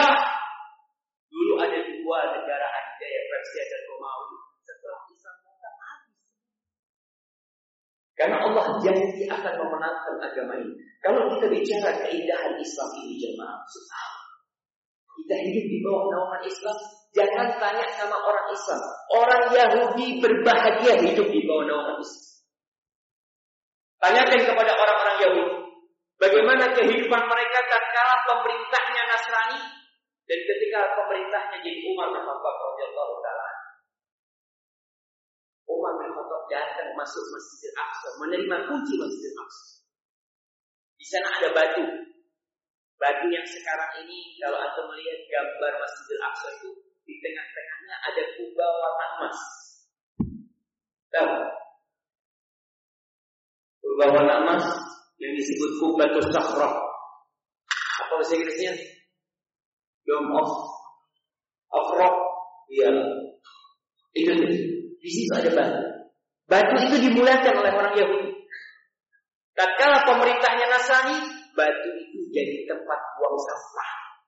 Karena Allah janji akan memenangkan agama ini. Kalau kita bicara keindahan Islam ini jemaah, kita hidup di bawah naungan Islam. Jangan tanya sama orang Islam. Orang Yahudi berbahagia hidup di bawah naungan Islam. Tanyakan kepada orang-orang Yahudi, bagaimana kehidupan mereka tatkala pemerintahnya Nasrani dan ketika pemerintahnya jadi Umar bin Khattab radhiyallahu taala. Umar bin Khattab datang masuk Masjidil Aqsa, menerima kunci Masjidil Aqsa. Di sana ada batu. Batu yang sekarang ini kalau Anda melihat gambar Masjidil Aqsa itu di tengah-tengahnya ada kubah warna emas. Tahu? Kubah warna emas yang disebut Kubbatus Sakhrah. Apa bahasa Inggrisnya? Dome of of Rock. Iya. Itu di situ ada batu. Batu itu dimuliakan oleh orang Yahudi. Tatkala pemerintahnya Nasrani, batu itu jadi tempat buang sampah.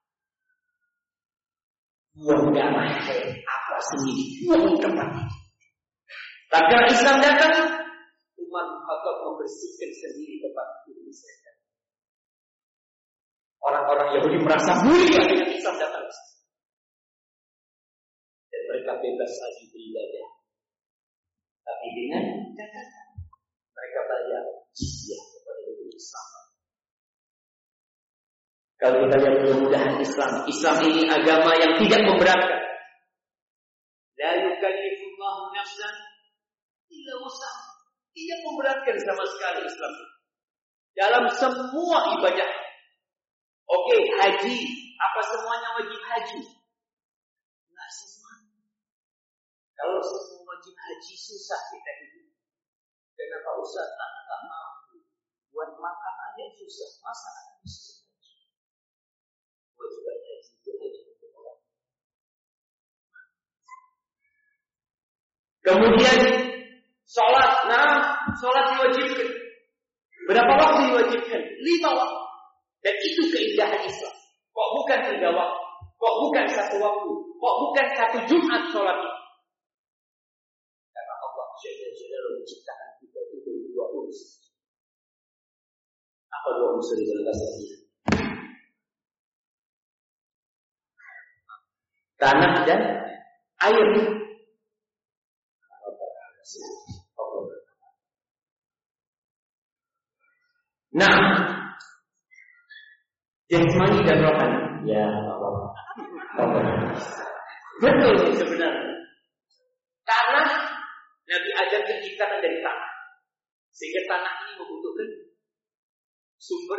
Buang darah, apa sendiri, buang tempat itu. Tatkala Islam datang, Umar bin Khattab membersihkan sendiri tempat itu. Orang-orang Yahudi merasa mulia dengan Islam datang. Dan mereka bebas lagi beribadah. Tapi dengan catatan mereka bayar jizyah kepada Islam. Kalau kita lihat kemudahan Islam, Islam ini agama yang tidak memberatkan. La yukallifullahu nafsan illa wus'aha. Tidak memberatkan sama sekali Islam ini. Dalam semua ibadah. Oke, haji, apa semuanya wajib haji? Enggak semua. Kalau semua wajib haji susah kita hidup. Kenapa Ustaz? Anak enggak mampu. Buat makan aja susah. Masa anak bisa haji? Wajib haji itu haji untuk orang. Kemudian sholat, nah sholat diwajibkan. Berapa waktu diwajibkan? Lima waktu. Dan itu keindahan Islam. Kok bukan tiga waktu? Kok bukan satu waktu? Kok bukan satu Jumat sholat itu? Karena Allah Jalla menciptakan kita itu dari dua unsur. Apa dua unsur di dalam bahasa Inggris? Tanah dan air. Nah, jasmani dan rohani. Ya, Allah. Betul sebenarnya. Tanah, Nabi Adam terciptakan dari tanah. Sehingga tanah ini membutuhkan sumber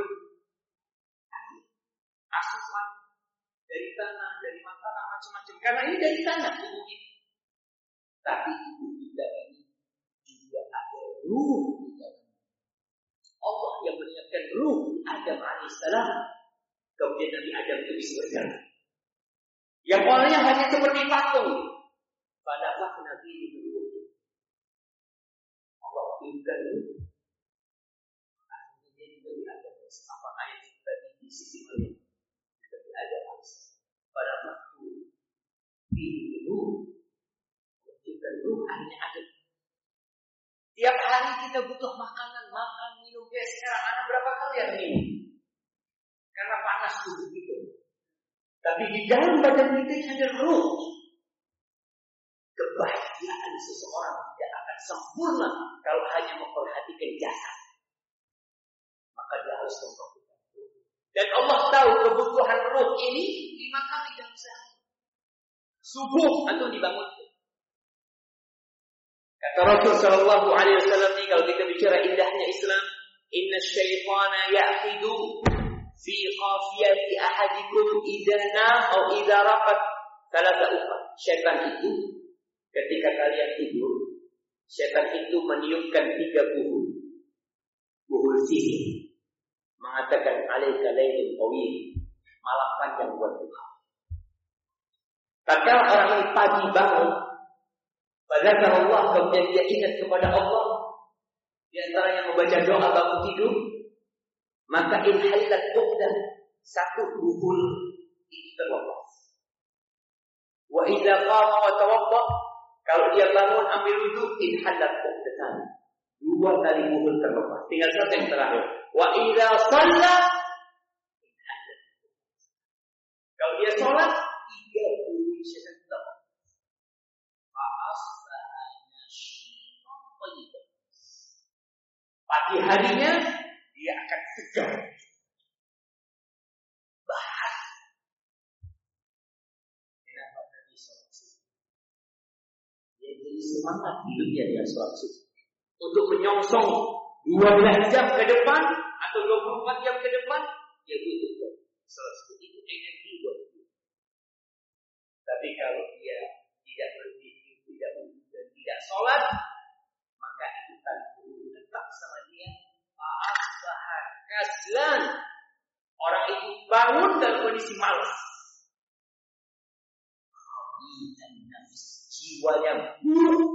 asupan dari tanah, dari makanan macam-macam. Karena ini dari tanah tubuh ini. Tapi tubuh kita ini juga ada ruh. Allah yang menyiapkan ruh Adam alaihissalam. Kemudian Nabi Adam itu bisa berjalan. Yang awalnya hanya seperti patung. Padahal Nabi itu ruh. Allah berikan ruh. Akhirnya dia juga Adam. Apa ayat itu tadi di sisi mana? Nabi Adam alaihissalam. Pada waktu ini ruh. Berikan ruh hanya ada. Tiap hari kita butuh makanan, makan, minum. Ya sekarang anak berapa kali yang minum? Karena panas tubuh kita. Tapi di dalam badan kita ada ruh. Kebahagiaan seseorang tidak akan sempurna kalau hanya memperhatikan jasad. Maka dia harus memperhatikan ruh. Dan Allah tahu kebutuhan ruh ini lima kali dalam sehari. Subuh atau dibangun. Kata Rasul Sallallahu Alaihi Wasallam ini kalau kita bicara indahnya Islam, Inna syaitana ya'qidu fi qafiyati ahadikum idza nam atau idza raqad thalatha uqad. Syaitan itu ketika kalian tidur, syaitan itu meniupkan tiga buhul. Buhul sihir. Mengatakan alaika lailun tawil. Malam panjang buat Tuhan. Tatkala orang ini pagi bangun, pada Allah kemudian dia ingat kepada Allah, di antaranya membaca doa bangun tidur, maka inhalat uqdah, satu buhul itu terlepas. Wa idza qama wa tawadda, kalau dia bangun ambil wudu, inhalat uqdatan, Dua kali zuhur terlepas. Tinggal satu yang terakhir. Wa idza shalla, kalau dia sholat tiga puluh sekitar. Pagi harinya dia akan segar. Bahas. Kenapa tadi sholat subuh? Dia jadi semangat hidupnya dia sholat subuh. Untuk menyongsong dua belas jam ke depan atau dua puluh empat jam ke depan, dia butuh sholat subuh. Itu energi buat dia. Tapi kalau dia tidak berzikir, tidak berzikir, tidak sholat, maka itu tanggung tetap sama dia. Maaf, bahar, kaslan. Orang itu bangun dalam kondisi malas. Khabi'an nafs, jiwanya buruk.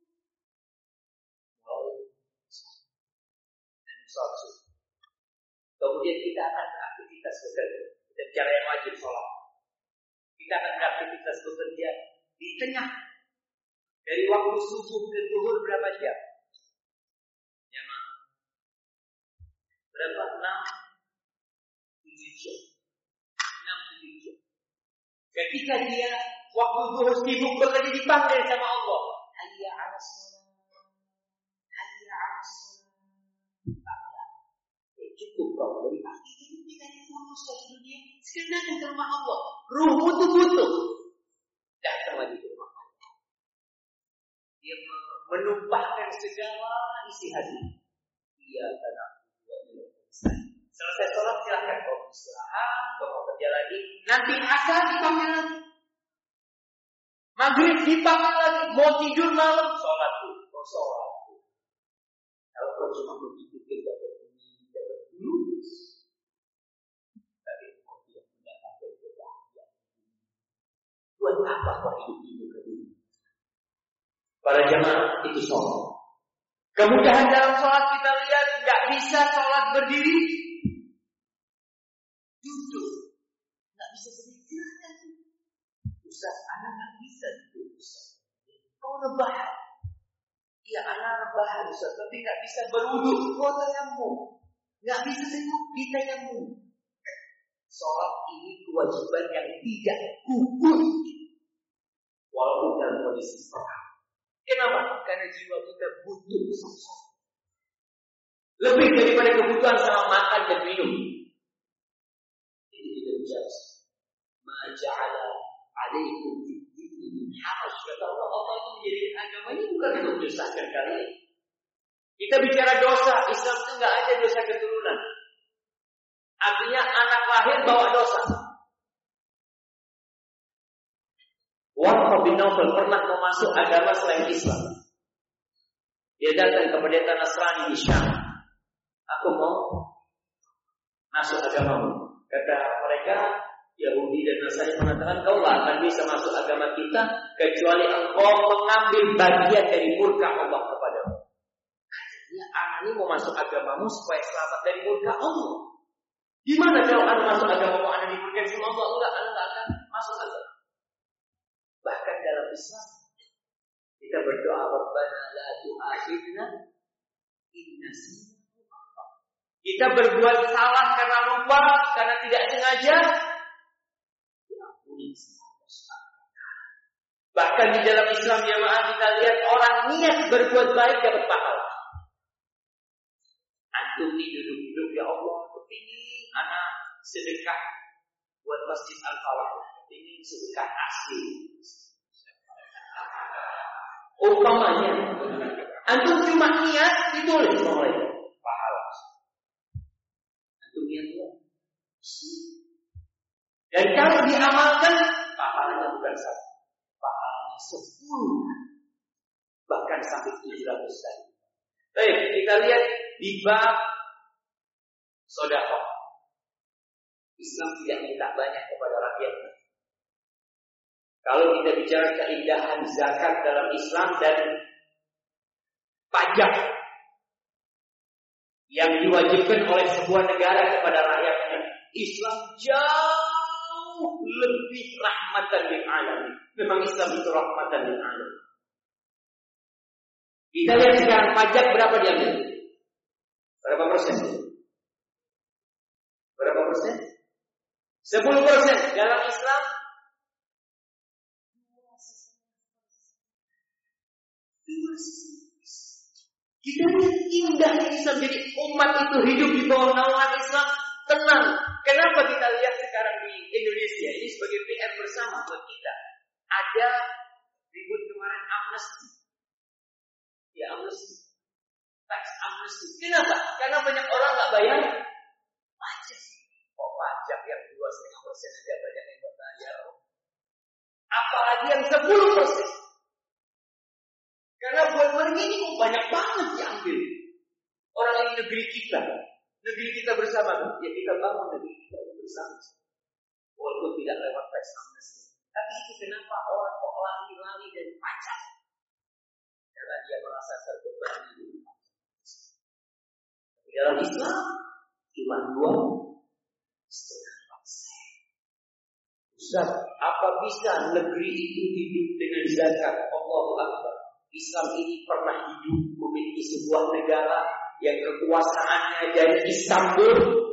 Kemudian kita akan beraktivitas bekerja. Kita bicara yang wajib sholat. Kita akan beraktivitas bekerja di tengah dari waktu subuh ke zuhur berapa jam? Jamaah berapa? Enam, tujuh jam. Enam tujuh jam. Ketika dia waktu zuhur sibuk bekerja dipanggil sama Allah. Hayya 'alas shalah. Hayya 'alas shalah. Cukup kau dari pagi ini kita diurus dari dunia. Sekarang ke rumah Allah. Ruhmu itu butuh. Datang lagi ke rumah Allah. Dia menumpahkan segala isi hati. Dia tenang. Selesai sholat silahkan kau istirahat, kau mau kerja lagi. Nanti asar dipanggil lagi. Maghrib dipanggil lagi. Mau tidur malam sholat tuh. Kau sholat tuh. Kalau kau cuma begitu kerja begini, dapat lulus. Tapi kau tidak mendapatkan kebahagiaan. Buat apa kau hidup ini kedua? Para jamaah itu sholat. Kemudahan dalam sholat kita lihat nggak bisa sholat berdiri, duduk, nggak bisa berdiri. Ustaz, anak nggak bisa duduk. Ustaz, kau rebahan. Iya, anak rebahan Ustaz, tapi nggak bisa berwuduk. Kau tayamum, nggak bisa tengok di tayamum. Sholat ini kewajiban yang tidak gugur, walaupun dalam kondisi perang. Kenapa? Karena jiwa kita butuh sosok. Lebih daripada kebutuhan sama makan dan minum. Jadi kita bicara. Ma ja'ala alaikum fid-dini min haraj. Kata Allah, Allah itu menjadikan agama ini bukan untuk menyusahkan kalian. Kita bicara dosa, Islam itu enggak ada dosa keturunan. Artinya anak lahir bawa dosa. Warqa bin Nawfal pernah mau masuk agama selain Islam. Dia datang ke pendeta Nasrani di Syam. Aku mau masuk agamamu. Kata mereka, Yahudi dan Nasrani mengatakan, kau lah akan bisa masuk agama kita kecuali engkau mengambil bagian dari murka Allah kepadamu. Artinya anak ini mau masuk agamamu supaya selamat dari murka Allah. Gimana kalau anak masuk agamamu, anak dimurkai sama Allah? Enggak, anak enggak akan masuk agama. Bahkan dalam Islam kita berdoa, Rabbana la tu'akhidna in nasina. Kita berbuat salah karena lupa, karena tidak sengaja. Diampuni semua dosa. Bahkan di dalam Islam jamaah kita lihat orang niat berbuat baik dapat pahala. Antum nih duduk-duduk, ya Allah, kepingin anak sedekah buat Masjid Al-Falah, kepingin sedekah asli. Umpamanya, antum cuma niat ditulis oleh pahala. Antum niat ya. Dan kalau diamalkan, pahalanya bukan satu, pahalanya sepuluh, bahkan sampai tujuh ratus kali. Baik, kita lihat di bab sedekah. Islam tidak minta banyak kepada rakyatnya. Kalau kita bicara keindahan zakat dalam Islam dan pajak yang diwajibkan oleh sebuah negara kepada rakyatnya, Islam jauh lebih rahmatan lil alamin. Memang Islam itu rahmatan lil alamin. Kita lihat sekarang pajak berapa diambil? Berapa persen? Berapa persen? sepuluh persen. Dalam Islam kita lihat indah Islam. Jadi umat itu hidup di bawah naungan Islam tenang. Kenapa kita lihat sekarang di Indonesia ini sebagai P R bersama buat kita? Ada ribut kemarin amnesti. Ya amnesti. Tax amnesti. Kenapa? Karena banyak orang nggak bayar pajak. Oh pajak yang dua setengah persen aja banyak yang berbayar. Apalagi yang sepuluh persen. Karena buat mereka ini banyak banget diambil. Orang ini negeri kita, negeri kita bersama. Ya kita bangun negeri kita bersama. Walaupun tidak lewat tax amnesty. Tapi itu kenapa orang kok lari-lari dari pajak? Karena dia merasa terbebani. Di dalam Islam cuma dua setengah persen. Ustaz, apa bisa negeri itu hidup dengan zakat? Allahu Akbar. Islam ini pernah hidup memiliki sebuah negara yang kekuasaannya dari Istanbul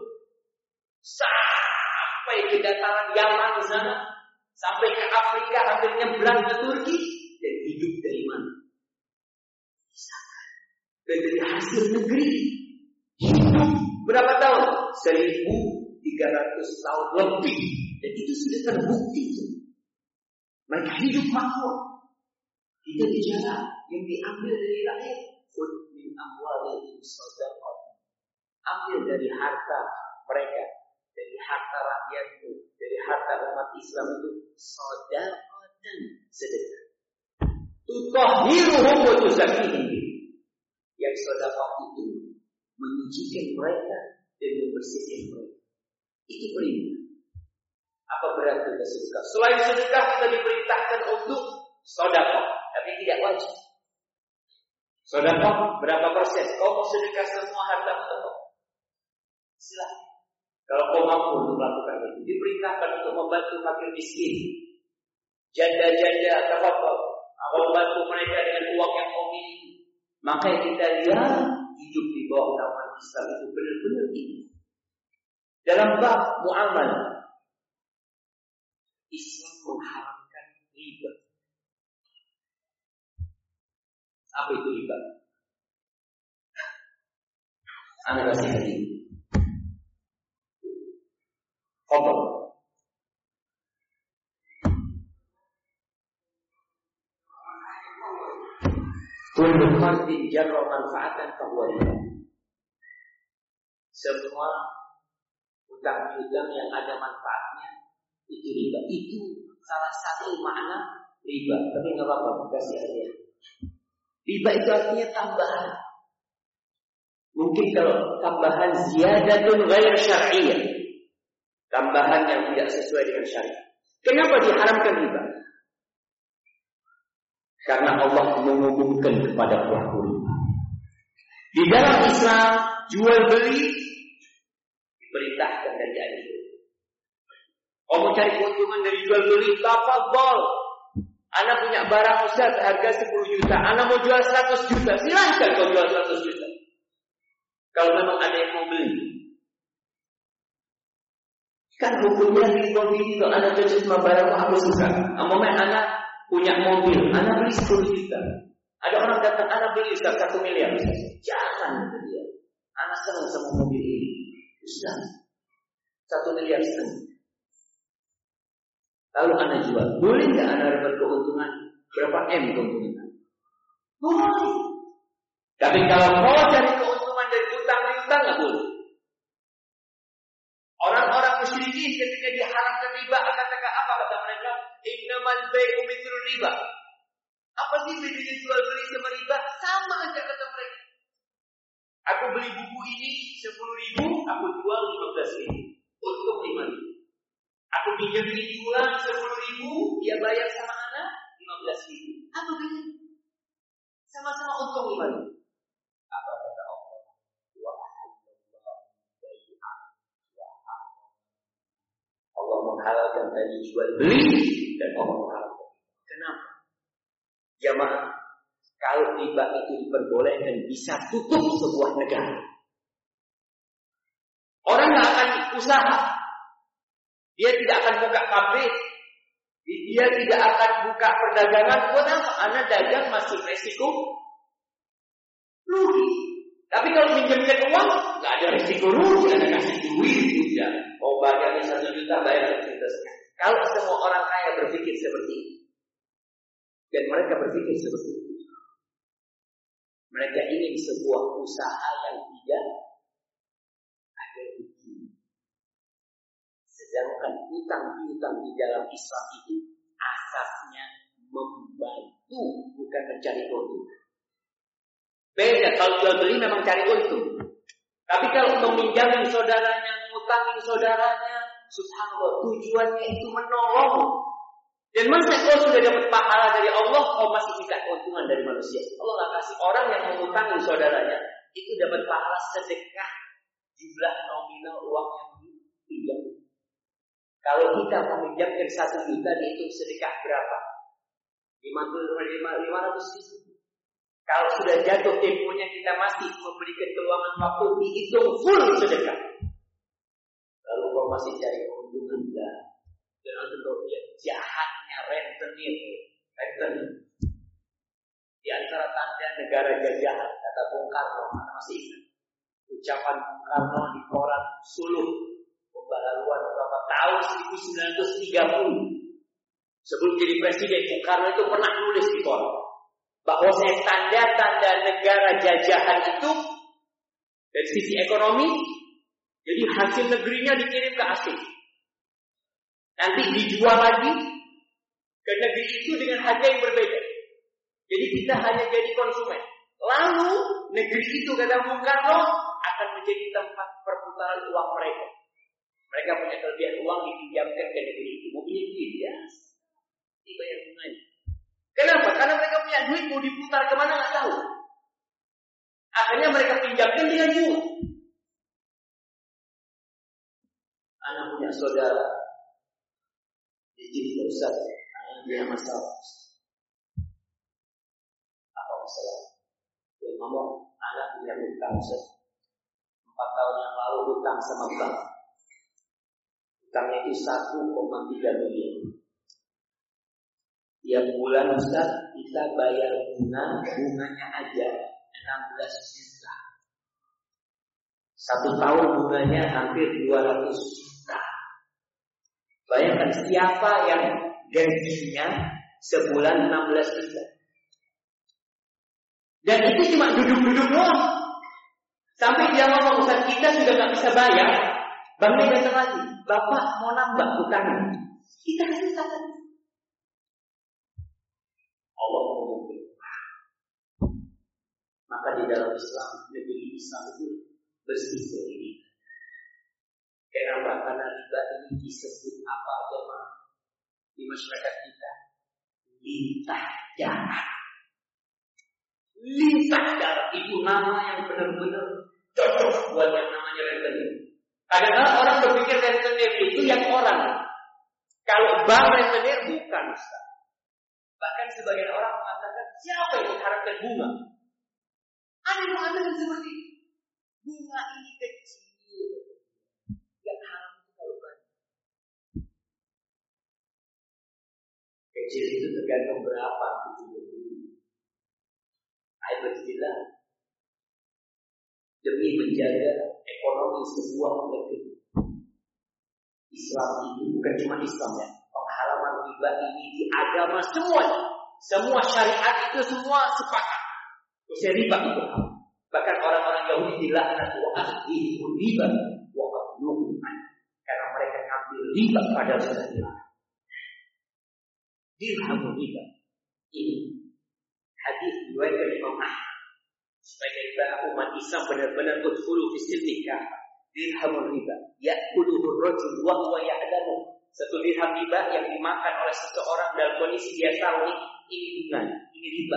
sampai ke dataran Yaman sana, sampai ke Afrika, hampir nyebrang ke Turki, dan hidup dari mana? Dan dari hasil negeri hidup berapa tahun? seribu tiga ratus tahun lebih, dan itu sudah terbukti. Mereka hidup makmur. Kita bicara yang diambil dari rakyat. Khudh min amwalihim shadaqah. Ambil dari harta mereka, dari harta rakyatmu, dari harta umat Islam itu shadaqah dan sedekah. Tutahhiruhum wa tuzakkihim. Yang sedekah itu menyucikan mereka dan membersihkan mereka. Itu perintah. Apa berarti kita sedekah? Selain sedekah kita diperintahkan untuk sedekah. Tapi tidak wajib. Sedekah berapa persen? Kau mau sedekah semua harta atau silahkan. Kalau kau mampu untuk melakukan itu, diperintahkan untuk membantu fakir miskin, janda-janda atau apa, atau membantu mereka dengan uang yang kau miliki. Maka kita lihat hidup di bawah naungan Islam itu benar-benar ini. Dalam bab muamalah, Islam mengharamkan riba. Apa itu riba? Anda kasih hadis. Qadar. Kullu qardin jarra manfaatan fahuwa riba. Semua utang-utang yang ada manfaatnya itu riba. Itu salah satu makna riba. Tapi enggak apa-apa, kasih hadis. Riba itu artinya tambahan. Mungkin kalau tambahan ziyadatun ghair syar'iyyah, tambahan yang tidak sesuai dengan syariat. Kenapa diharamkan riba? Karena Allah mengumumkan kepada pelaku riba. Di dalam Islam jual beli diperintahkan dari ayat. Kalau mau cari keuntungan dari jual beli, tafadhol. Anak punya barang Ustaz harga sepuluh juta, anak mau jual seratus juta, silahkan kau jual seratus juta. Kalau memang ada yang mau beli. Kan hukumnya di mobil itu anak cocok sama barang aku suka. Amalnya anak punya mobil, anak beli sepuluh juta. Ada orang datang, anak beli Ustaz satu miliar. Jangan dia. Anak senang sama mobil ini. Ustaz, satu miliar setengah. Lalu anak jual, boleh nggak anak dapat keuntungan berapa M keuntungan? Boleh. Tapi kalau mau cari keuntungan dari utang piutang nggak boleh. Orang-orang musyrikin ketika diharamkan riba akan kata apa kata mereka? Innamal bai'u mithlur riba. Apa sih bedanya jual beli sama riba? Sama aja kata mereka. Aku beli buku ini sepuluh ribu, aku jual lima belas ribu untuk lima ribu. Aku pinjam ini bulan sepuluh ribu, dia bayar sama anak lima belas ribu. Apa bedanya? Sama-sama untung lima ribu. Apa kata Allah? Allah menghalalkan tadi jual beli dan Allah menghalalkan. Kenapa? Jamaah, Kalau riba itu diperbolehkan bisa tutup sebuah negara. Orang nggak akan usaha, dia tidak akan buka pabrik, dia tidak akan buka perdagangan. Buat apa? Karena dagang masih resiko rugi. Tapi kalau pinjamkan uang, nggak ada resiko rugi, ada kasih duit juga. Oh bayarnya satu juta, bayar satu juta. Kalau semua orang kaya berpikir seperti itu, dan mereka berpikir seperti itu, mereka ingin sebuah usaha yang tidak ada rugi. Sedangkan hutang-hutang di dalam Islam itu asasnya membantu, bukan mencari keuntungan. Beda, kalau jual beli memang cari untung. Tapi kalau meminjami saudaranya, ngutangin saudaranya, subhanallah, tujuannya itu menolong. Dan masa kau sudah dapat pahala dari Allah, kau masih minta keuntungan dari manusia? Allah nggak kasih. Orang yang mengutangin saudaranya itu dapat pahala sedekah jumlah nominal uang yang dipinjam. Kalau kita meminjamkan satu juta, dihitung sedekah berapa? lima ratus ribu. Kalau sudah jatuh temponya kita masih memberikan keuangan waktu, dihitung full sedekah. Lalu kau masih cari keuntungan enggak? Dan untuk lihat jahatnya rentenir, rentenir. Di antara tanda negara jajahan, kata Bung Karno, mana masih ingat ucapan Bung Karno di koran Suluh pembaharuan berapa tahun seribu sembilan ratus tiga puluh. Sebelum jadi presiden, Bung Karno itu pernah nulis di koran bahwa saya tanda-tanda negara jajahan itu dari sisi ekonomi, jadi hasil negerinya dikirim ke asing. Nanti dijual lagi ke negeri itu dengan harga yang berbeda. Jadi kita hanya jadi konsumen. Lalu negeri itu, kata Bung Karno, akan menjadi tempat perputaran uang mereka. Mereka punya kelebihan uang, dipinjamkan ke negeri itu. Mobilnya duit, ya, dibayar bunganya. Kenapa? Karena mereka punya duit, mau diputar kemana nggak tahu. Akhirnya mereka pinjamkan dengan bunga. Anak punya saudara, jadi Ustaz, dia masalah. Apa masalah? Dia ngomong, anak punya hutang Ustaz. Empat tahun yang lalu hutang sama bank. Hutangnya itu satu koma tiga miliar. Tiap bulan Ustaz, kita bayar bunga, bunganya aja enam belas juta. Satu tahun bunganya hampir dua ratus juta. Bayangkan siapa yang gajinya sebulan enam belas juta. Dan itu cuma duduk-duduk doang. Sampai dia ngomong, Ustaz, kita sudah gak bisa bayar. Banknya datang lagi, Bapak mau nambah hutangnya. Kita kasih saran. Allah mengumumkan. Maka di dalam Islam, negeri Islam itu bersih dari riba. Kenapa? Karena riba ini disebut apa agama di masyarakat kita? Lintah jahat. Lintah jahat itu nama yang benar-benar cocok buat yang namanya rentenir. Kadang-kadang orang berpikir rentenir itu yang orang. Kalau bank rentenir bukan, Ustaz. Bahkan sebagian orang mengatakan, siapa yang mengharapkan bunga? Ada yang mengatakan seperti ini. Bunga ini kecil. Yang haram itu kalau banyak. Kecil itu tergantung berapa. Saya berkira demi menjaga ekonomi sebuah negeri. Islam itu bukan cuma Islam ya. Penghalaman riba ini di agama semuanya. Semua syariat itu semua sepakat. Usia riba itu. Bahkan orang-orang Yahudi dilaknat wa akhdihim riba wa qadluhum karena mereka ngambil riba pada sudah dilarang. Dirhamu riba. Ini hadis riwayat Imam Ahmad. Supaya kita umat Islam benar-benar udkhulu fi silmi kafah. Dirhamu riba ya'kuluhu ar-rajul wa huwa ya'lamu. Satu dirham riba yang dimakan oleh seseorang dalam kondisi dia tahu ini, ini bunga, ini riba.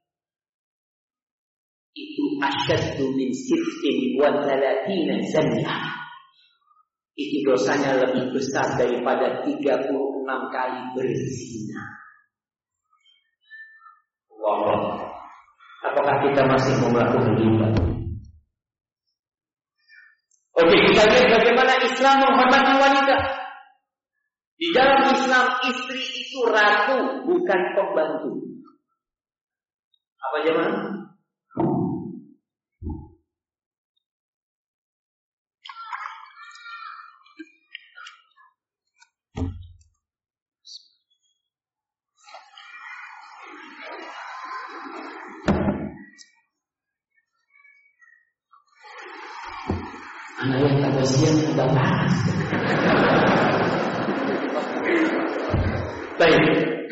Itu asyaddu min sittin wa thalathina zannah. Itu dosanya lebih besar daripada tiga puluh enam kali berzina. Wow. Apakah kita masih mau melakukan ghibah? Oke, kita lihat bagaimana Islam menghormati wanita. Di dalam Islam, istri itu ratu, bukan pembantu. Apa zaman? Anak yang tambah siang tambah panas. Baik.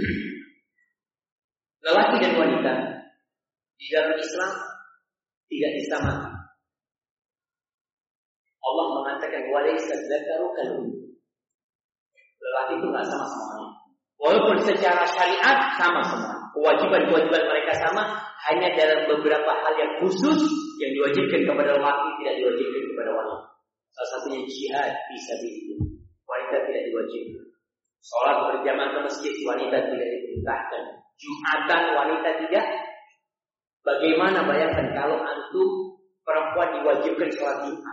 Lelaki dan wanita di dalam Islam tidak disamakan. Allah mengatakan walaysa dzakaru kal-unsa. Lelaki itu nggak sama semuanya. Walaupun secara syariat sama semua. Kewajiban-kewajiban mereka sama, hanya dalam beberapa hal yang khusus yang diwajibkan kepada lelaki tidak diwajibkan kepada wanita. Salah satunya jihad fisabilillah. Wanita tidak diwajibkan. Sholat berjamaah ke masjid wanita tidak diperintahkan. Jumatan wanita tidak. Bagaimana bayangkan kalau antum perempuan diwajibkan sholat Jumat?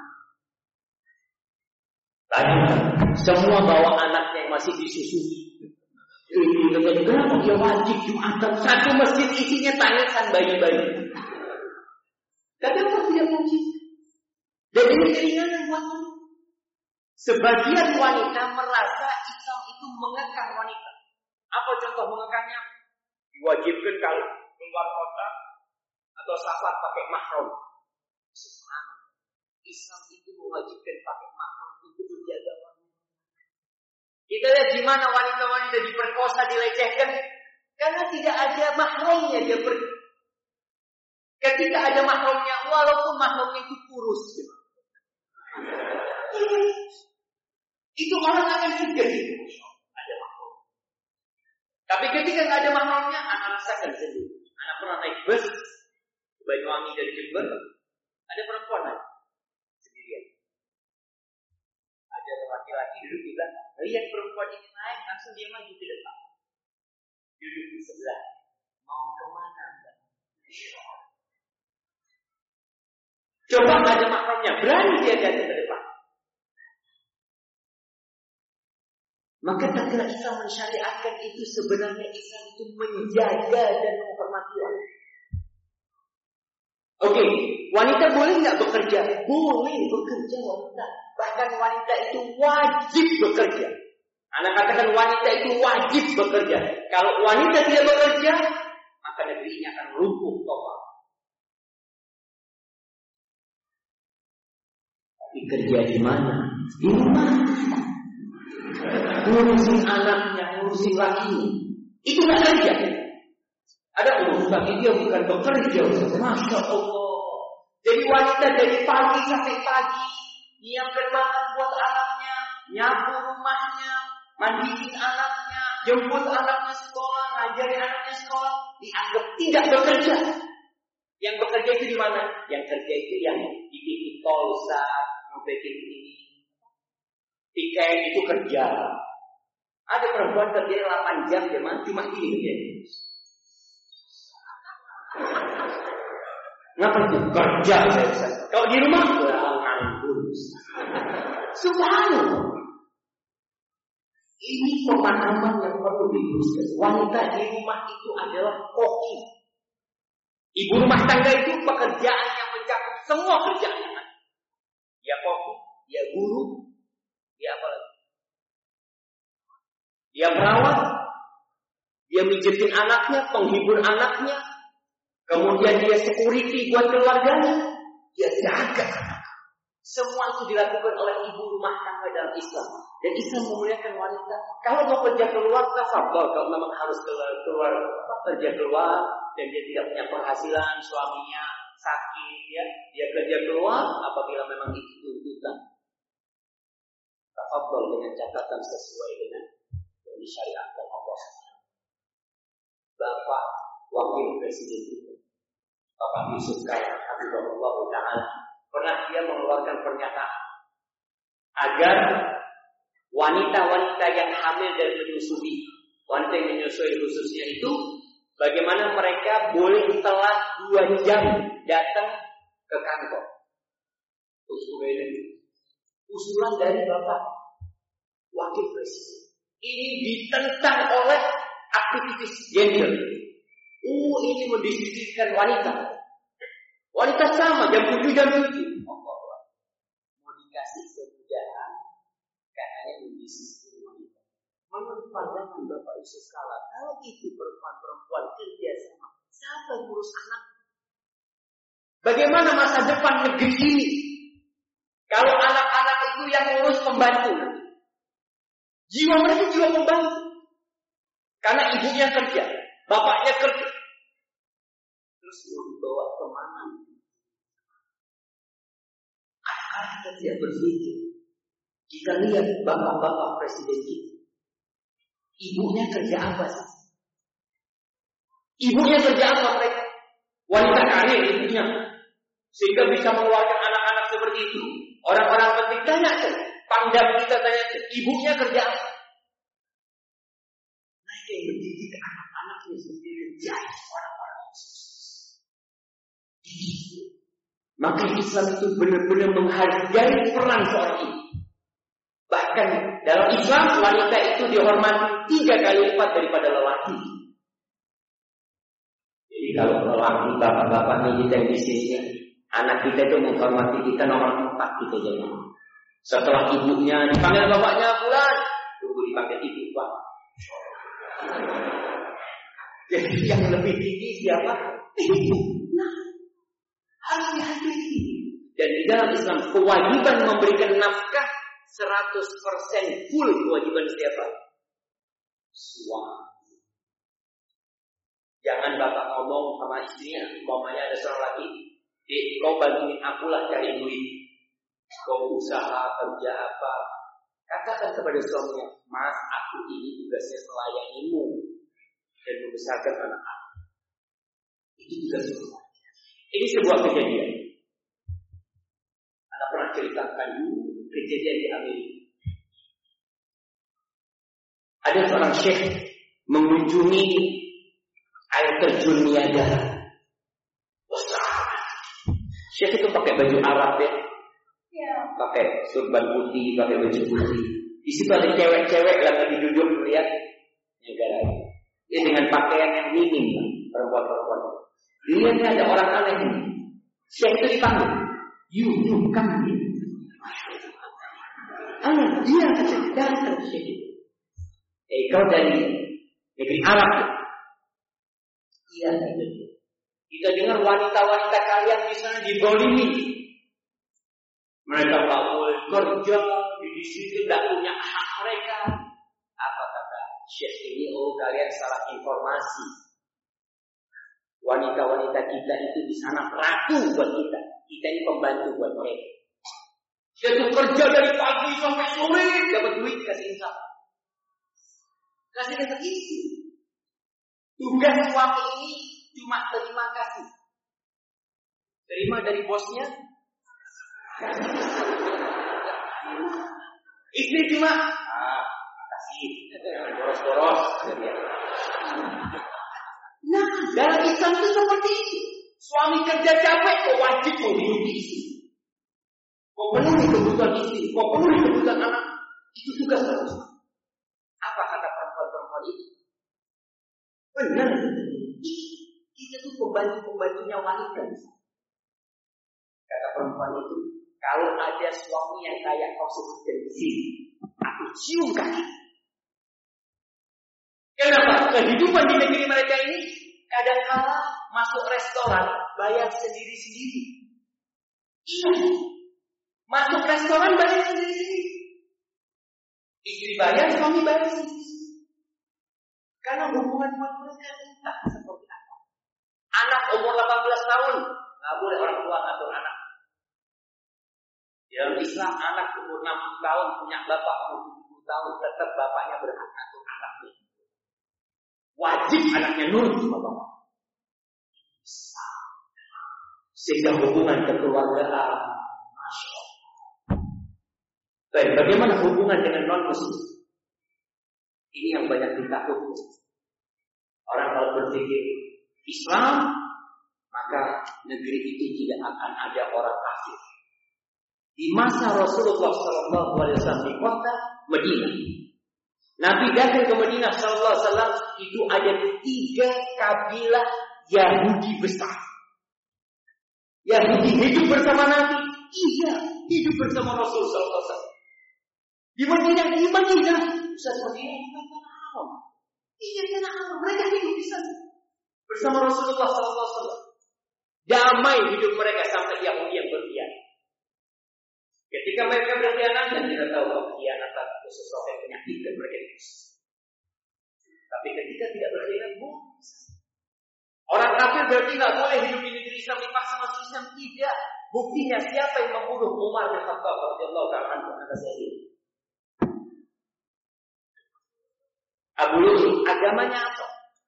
Bayangkan semua bawa anaknya yang masih disusui. Ini kenapa dia wajib Jumatan? Satu masjid isinya tangisan bayi-bayi. Kenapa tidak wajib? Dan ini keringanan buat wanita. Sebagian wanita merasa Islam itu mengekang wanita. Apa contoh mengekangnya? Diwajibkan kalau keluar kota atau safar pakai mahram. Subhanallah. Islam itu mewajibkan pakai mahram untuk menjaga wanita. Kita lihat di mana wanita-wanita diperkosa, dilecehkan, karena tidak ada mahramnya dia pergi. Ketika ada mahramnya, walaupun mahramnya itu kurus, itu orang akan segan. Ada mahram. Tapi ketika nggak ada mahramnya, anak rasakan sendiri. Anak pernah naik bus ke Banyuwangi dari Jember, ada perempuan naik sendirian. Ada laki-laki duduk di belakang. Lihat perempuan ini naik, langsung dia maju ke depan. Duduk di sebelah. Mau kemana Anda? Coba nggak ada mahramnya, berani dia datang ke depan. Maka tatkala Islam mensyariatkan itu, sebenarnya Islam itu menjaga dan menghormati wanita. Oke, wanita boleh nggak bekerja? Boleh bekerja wanita. Bahkan wanita itu wajib bekerja. Anak katakan wanita itu wajib bekerja. Kalau wanita tidak bekerja, maka negeri ini akan lumpuh total. Tapi kerja di mana? Di rumah. Ngurusin anaknya, ngurusin lakinya. Itu nggak kerja. Ada urus laki dia bukan bekerja. Masya Allah. Jadi wanita dari pagi sampai pagi nyiapkan makan buat anaknya, nyapu rumahnya, mandiin anaknya, jemput anaknya sekolah, ngajarin anaknya sekolah, dianggap tidak bekerja. Yang bekerja itu di mana? Yang kerja itu yang di titik tol, saat membikin ini. Tiket itu kerja. Ada perempuan kerja delapan jam, cuman cuma ini kerja. Ngapa itu? Kerja saya. Kalau di rumah, berangan kurus. Subhanallah. Ini pemahaman yang perlu diluruskan. Wanita di rumah itu adalah koki. Ibu rumah tangga itu pekerjaan yang mencakup semua kerjaan yang ada. Dia koki, dia guru, dia apa lagi? Dia perawat, dia mijetin anaknya, penghibur anaknya, kemudian dia security buat keluarganya, dia jaga. Semua itu dilakukan oleh ibu rumah tangga dalam Islam. Dan Islam memuliakan wanita. Kalau mau kerja keluar, tafadhol. Kalau memang harus keluar, keluar kerja keluar dan dia tidak punya penghasilan, suaminya sakit, ya, dia kerja keluar apabila memang itu tuntutan. Tafadhol dengan catatan sesuai dengan yang disyariatkan Allah. Bapak Wakil Presiden itu, Bapak Yusuf Kala, Habibullah Ta'ala, pernah dia mengeluarkan pernyataan agar wanita-wanita yang hamil dan menyusui, wanita yang menyusui khususnya itu Bagaimana mereka boleh telat dua jam datang ke kantor. Usulan dari Bapak Wakil Presiden. Ini ditentang oleh aktivis gender. Uh, ini mendiskusikan wanita. Wanita sama, jam tujuh, jam tujuh. Mau dikasih kemudahan, katanya mendiskusikan wanita. Menurut pandangan Bapak Yusuf Kala, kalau itu perempuan-perempuan kerja sama, siapa yang ngurus anak? Bagaimana masa depan negeri ini? Kalau anak-anak itu yang ngurus pembantu, jiwa mereka jiwa pembantu. Karena ibunya kerja, bapaknya kerja. Terus mau dibawa kemana? Kadang-kadang kita tidak berpikir. Kita lihat bapak-bapak presiden kita. Ibunya kerja apa sih? Ibunya kerja apa mereka? Wanita karir ibunya. Sehingga bisa mengeluarkan anak-anak seperti itu. Orang-orang penting tanya kan. Pangdam kita tanya kan. Ibunya kerja apa? Mereka yang mendidik anak-anaknya sendiri menjadi orang-orang sukses. Maka Islam itu benar-benar menghargai peran seorang ibu. Bahkan dalam Islam wanita itu dihormati tiga kali lipat daripada lelaki. Jadi kalau lelaki bapak-bapak kita yang di sini, anak kita itu menghormati kita nomor empat gitu jadi. Setelah ibunya dipanggil bapaknya bulan, tunggu dipanggil ibu pak. Jadi yang lebih tinggi siapa? Ibu. Nah, harus dihargai. Dan di dalam Islam kewajiban memberikan nafkah seratus persen full kewajiban siapa? Suami. Jangan bapak ngomong sama istrinya, mamanya ada seorang lagi, eh, kau bantuin aku lah cari duit. Kau usaha kerja apa? Katakan kepada suaminya, mas, aku ini tugasnya melayanimu dan membesarkan anak-anak. Itu tugas suami. Ini sebuah kejadian. Anda pernah ceritakan dulu kejadian di Amerika. Ada seorang syekh mengunjungi air terjun Niagara. Besar. Syekh itu pakai baju Arab ya. Ya. Pakai surban putih, pakai baju putih. Di situ ada cewek-cewek yang lagi duduk melihat Niagara. Dia dengan pakaian yang minim, perempuan-perempuan. Lihatnya ada orang aneh. Syekh itu dipanggil. You, you, come here. Ah, dia datang Syekh. Eh, kau dari negeri Arab. Iya, itu. Kita dengar wanita-wanita kalian di sana dizalimi. Mereka tak boleh kerja di situ, tidak punya hak mereka. Apa kata Syekh ini? Oh, kalian salah informasi. Wanita-wanita kita itu di sana ratu buat kita. Kita ini pembantu buat mereka. Dia tuh kerja dari pagi sampai sore dapat duit kasih insaf. Kasih kasih isi. Tugas suami ini cuma terima kasih. Terima dari bosnya. Istri cuma ah, kasih. Boros-boros. Nah, dalam Islam itu seperti itu. Suami kerja capek, kok wajib menghidupi istri. Kok penuhi kebutuhan istri, kok penuhi kebutuhan anak. Itu tugas harus. Apa kata perempuan-perempuan itu? Benar. Kita tuh pembantu-pembantunya wanita. Kata perempuan itu, kalau ada suami yang kayak kau sebutkan di sini, aku cium kaki. Kenapa? Kehidupan di negeri mereka ini kadang-kala masuk restoran bayar sendiri-sendiri. Iya. Masuk restoran bayar sendiri-sendiri. Istri bayar, suami bayar sendiri-sendiri. Karena hubungan mereka entah seperti apa. Anak umur delapan belas tahun nggak boleh orang tua ngatur anak. Dalam Islam anak umur enam puluh tahun punya bapak umur tujuh puluh tahun tetap bapaknya berhak ngatur anaknya. Wajib anaknya nurut sama bapak. Sehingga hubungan kekeluargaan, masya Allah. Baik, bagaimana hubungan dengan non muslim? Ini yang banyak ditakutkan. Orang kalau berpikir Islam, maka negeri itu tidak akan ada orang kafir. Di masa Rasulullah Sallallahu Alaihi Wasallam di kota Madinah, Nabi datang ke Madinah Sallallahu Alaihi Wasallam, itu ada tiga kabilah Yahudi besar. Yahudi hidup bersama Nabi, iya hidup bersama Rasul Sallallahu Alaihi Wasallam. Di Madinah, di Madinah, Ustaz Madinah bukan tanah haram. Iya tanah haram, mereka hidup di sana bersama Rasulullah Sallallahu Alaihi Wasallam. Damai hidup mereka sampai Yahudi yang berkhianat. Ketika mereka berkhianat dan tidak tahu bahwa khianatan itu sesuatu yang menyakitkan mereka itu. Tapi ketika tidak berkhianat, boleh. Orang kafir berarti tidak boleh hidup di negeri Islam, dipaksa masuk Islam, tidak. Buktinya siapa yang membunuh Umar bin Khattab radhiyallahu ta'ala anhu atas ini? Abu Lu'lu'ah, agamanya apa?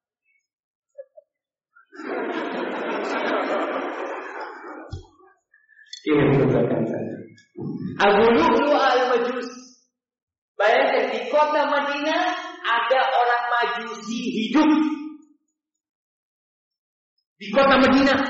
Ini merupakan saya. Abu Lu'lu'ah al-Majusi. Bayangkan di kota Madinah ada orang Majusi hidup. Di kota Madinah.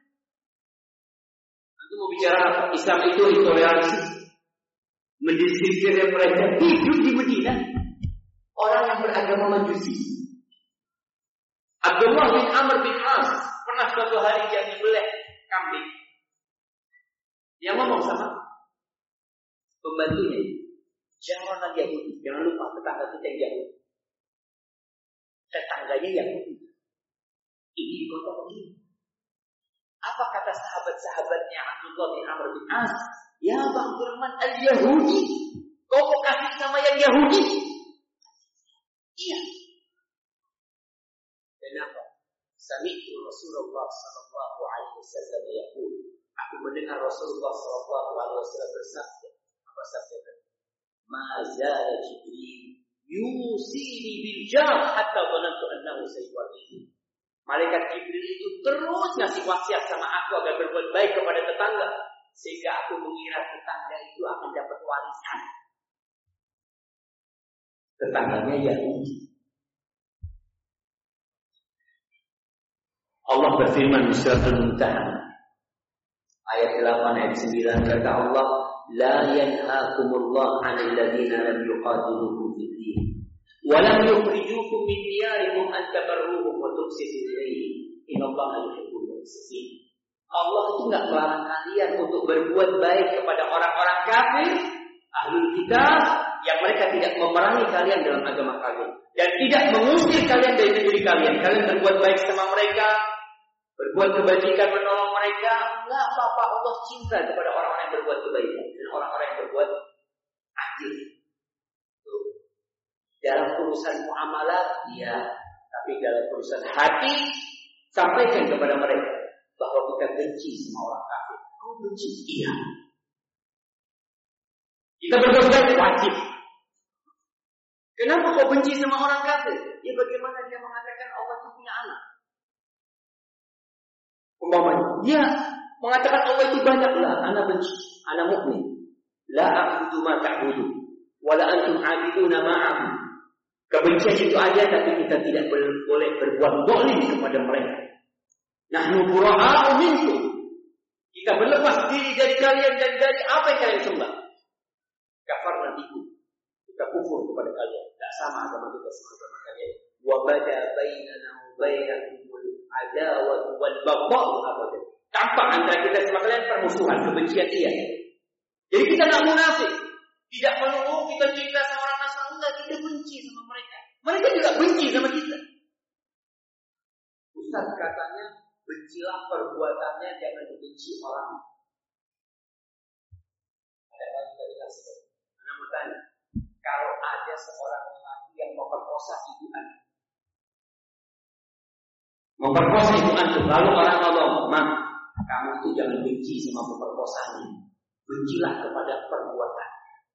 Nanti mau bicara apa? Islam itu intoleransi. Mendiskriminasi mereka hidup di Madinah. Orang yang beragama Majusi. Abdullah bin Amr bin As pernah suatu hari dia menyembelih kambing. Dia ngomong sama pembantunya, jangan lagi Yahudi, jangan lupa tetangga kita yang Yahudi. Tetangganya Yahudi. Ini di kota Madinah. Apa kata sahabat-sahabatnya Abdullah bin Amr bin As? Ya Bang Abdurrahman al-Yahudi, kau mau kasih sama yang Yahudi? Iya. Kenapa? Sami'tu Rasulullah sallallahu alaihi wasallam yaqul. Aku mendengar Rasulullah sallallahu alaihi wasallam bersabda. Apa sabda? Ma zala Jibril yusini bil jar hatta dhanantu annahu sayuwati. Malaikat Jibril itu terus ngasih wasiat sama aku agar berbuat baik kepada tetangga, sehingga aku mengira tetangga itu akan dapat warisan. Tetangganya Yahudi. Allah berfirman di surat Al-Mumtahanah ayat delapan ayat sembilan, kata Allah, la yanhaakumullahu 'anil ladzina lam yuqatilukum fid din wa lam yukhrijukum min diyarikum an tabarruhum wa tuqsitu ilaihim innallaha yuhibbul muqsitin. Allah itu enggak melarang kalian untuk berbuat baik kepada orang-orang kafir, ahlul kitab, yang mereka tidak memerangi kalian dalam agama kalian dan tidak mengusir kalian dari negeri kalian. Kalian berbuat baik sama mereka, berbuat kebajikan, menolong mereka. Enggak apa-apa, Allah cinta kepada orang-orang yang berbuat kebaikan dan orang-orang yang berbuat adil. Tuh. Dalam urusan muamalah, ya, tapi dalam urusan hati, sampaikan kepada mereka bahwa kita benci sama orang kafir. Kau benci? Iya. Kita berbuat baik wajib. Kenapa kau benci sama orang kafir? Ya bagaimana dia mengatakan Allah itu punya anak? Umpamanya, dia mengatakan Allah itu banyaklah, anak benci, anak mukmin. La a'budu ma ta'budu, wa la antum 'abiduna ma a'budu. Kebencian itu ada, tapi kita tidak boleh berbuat zalim kepada mereka. Nahnu bura'a'u minkum. Kita berlepas diri dari kalian dan dari apa yang kalian sembah. Kafarna bikum. Kita kufur kepada kalian. Tidak sama agama kita sama agama kalian. Wa bada bainana wa bainakumul adawatu wal baghdha'u abadan. Tampak antara kita sama kalian permusuhan, kebencian iya. Jadi kita tidak munafik. Tidak melulu kita cinta sama orang Nasrani, enggak, kita benci sama mereka. Mereka juga benci sama kita. Ustaz katanya, bencilah perbuatannya, jangan dibenci orang. Ada yang kita dengar seperti itu. Anak mau tanya, kalau ada seorang lelaki yang memperkosa ibu anak, memperkosa ibu anak, lalu orang ngomong, "Mak, kamu itu jangan benci sama pemerkosanya, bencilah kepada perbuatan."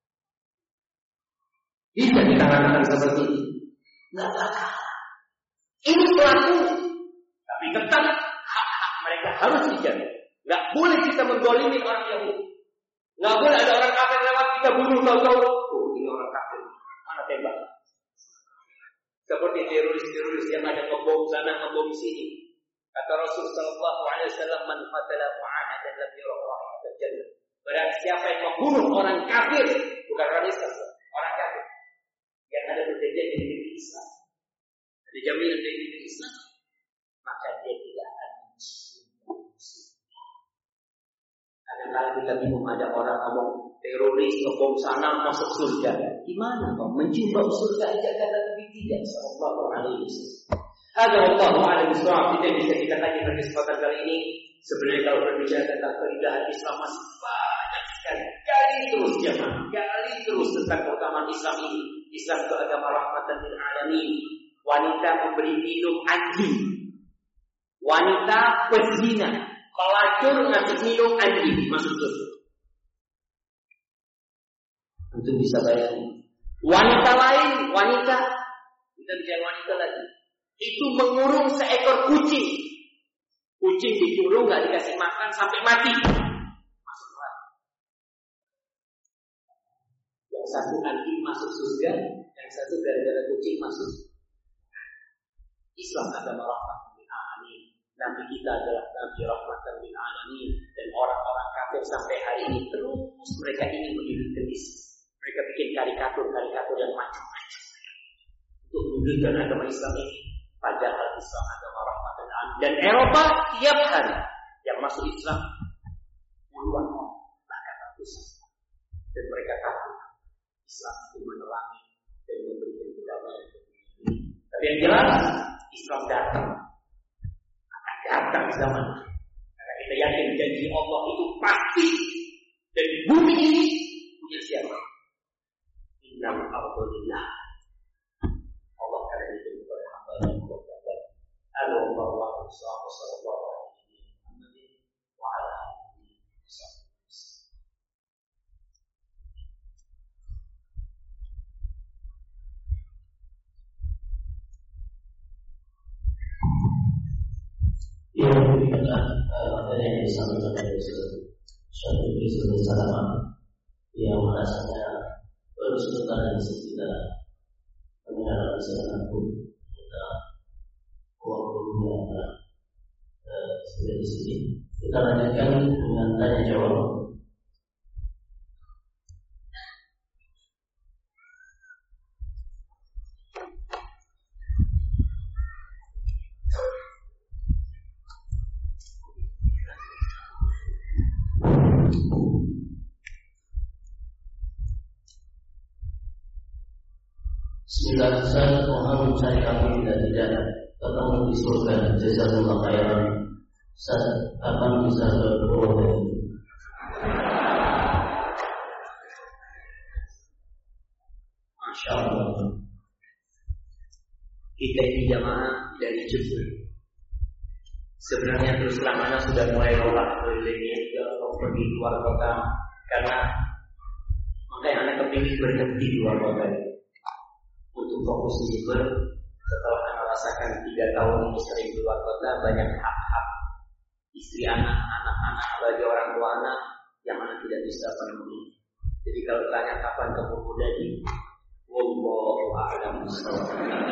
Bisa kita katakan seperti ini? Nggak bakal. Ini pelaku, tapi tetap hak-hak mereka harus dijaga. Nggak boleh kita menggolimi orang Yahudi. Nggak boleh ada orang kafir lewat kita bunuh tahu-tahu. Oh, ini orang kafir. Mana tembak? Seperti teroris-teroris yang ada ngebom sana, ngebom sini. Kata Rasul sallallahu alaihi wasallam, "Man qatala mu'ahadan lam yara ra'ihatal jannah." Barang siapa yang membunuh orang kafir, bukan orang Islam, orang kafir yang ada perjanjian dengan negeri Islam, ada jaminan dari negeri Islam, maka dia tidak akan mencium surga. Kadang-kadang kita bingung, ada orang ngomong teroris ngebom sana masuk surga. Gimana kok mencium bau surga aja kata Nabi tidak sallallahu alaihi wasallam. Ada Allah a'lam bishawab. Kita bisa kita tanya pada kesempatan kali ini. Sebenarnya kalau berbicara tentang keindahan Islam masih banyak sekali. Gali terus jemaah, gali terus tentang keutamaan Islam ini. Islam itu agama rahmatan lil alamin. Wanita memberi minum anjing, wanita pezina, pelacur ngasih minum anjing masuk surga. Untuk bisa bayangkan. Wanita lain, wanita kita bicara wanita lagi. Itu mengurung seekor kucing. Kucing dikurung, nggak dikasih makan sampai mati. Masuk neraka. Yang satu anjing masuk surga, yang satu gara-gara kucing masuk. Islam agama rahmatan lil alamin. Nabi kita adalah Nabi rahmatan lil alamin. Dan orang-orang kafir sampai hari ini terus mereka ingin menunjukkan Islam. Mereka bikin karikatur-karikatur yang macam-macam untuk menunjukkan agama Islam ini. Padahal Islam agama rahmatan lil alamin. Dan Eropa tiap hari yang masuk Islam puluhan orang, bahkan ratusan. Dan mereka takut Islam itu menerangi dan memberikan kedamaian. Tapi yang jelas Islam datang, akan datang di zaman. Karena kita yakin janji Allah itu pasti. Dan bumi ini punya siapa? Innal ardu lillah. Allah akan diberi kepada hamba yang bertobat. Allahu akbar sallallahu alaihi wa ala alihi wasallam. Yang berikutnya materi yang disampaikan dari suatu kisah bersama yang merasanya bersebentar dan sekitar mengenal kesehatan pun kita waktunya sudah di sini. Kita lanjutkan dengan tanya jawab. Bismillah, saya mohon mencari kami tidak tidak ketemu di surga. Jazakallah khairan. Saya kapan bisa berdoa dari itu? Masya Allah. Kita ini jamaah dari Jember. Sebenarnya terus terang mana sudah mulai rolak kelilingnya kalau pergi luar kota, karena makanya anak kepingin berhenti di luar kota ini. Untuk fokus di Jember, setelah anak rasakan tiga tahun ini sering keluar kota, banyak hak-hak istri anak, anak-anak bagi orang tua anak yang anak tidak bisa penuhi. Jadi kalau tanya kapan kamu muda di, wallahu a'lam bishawab.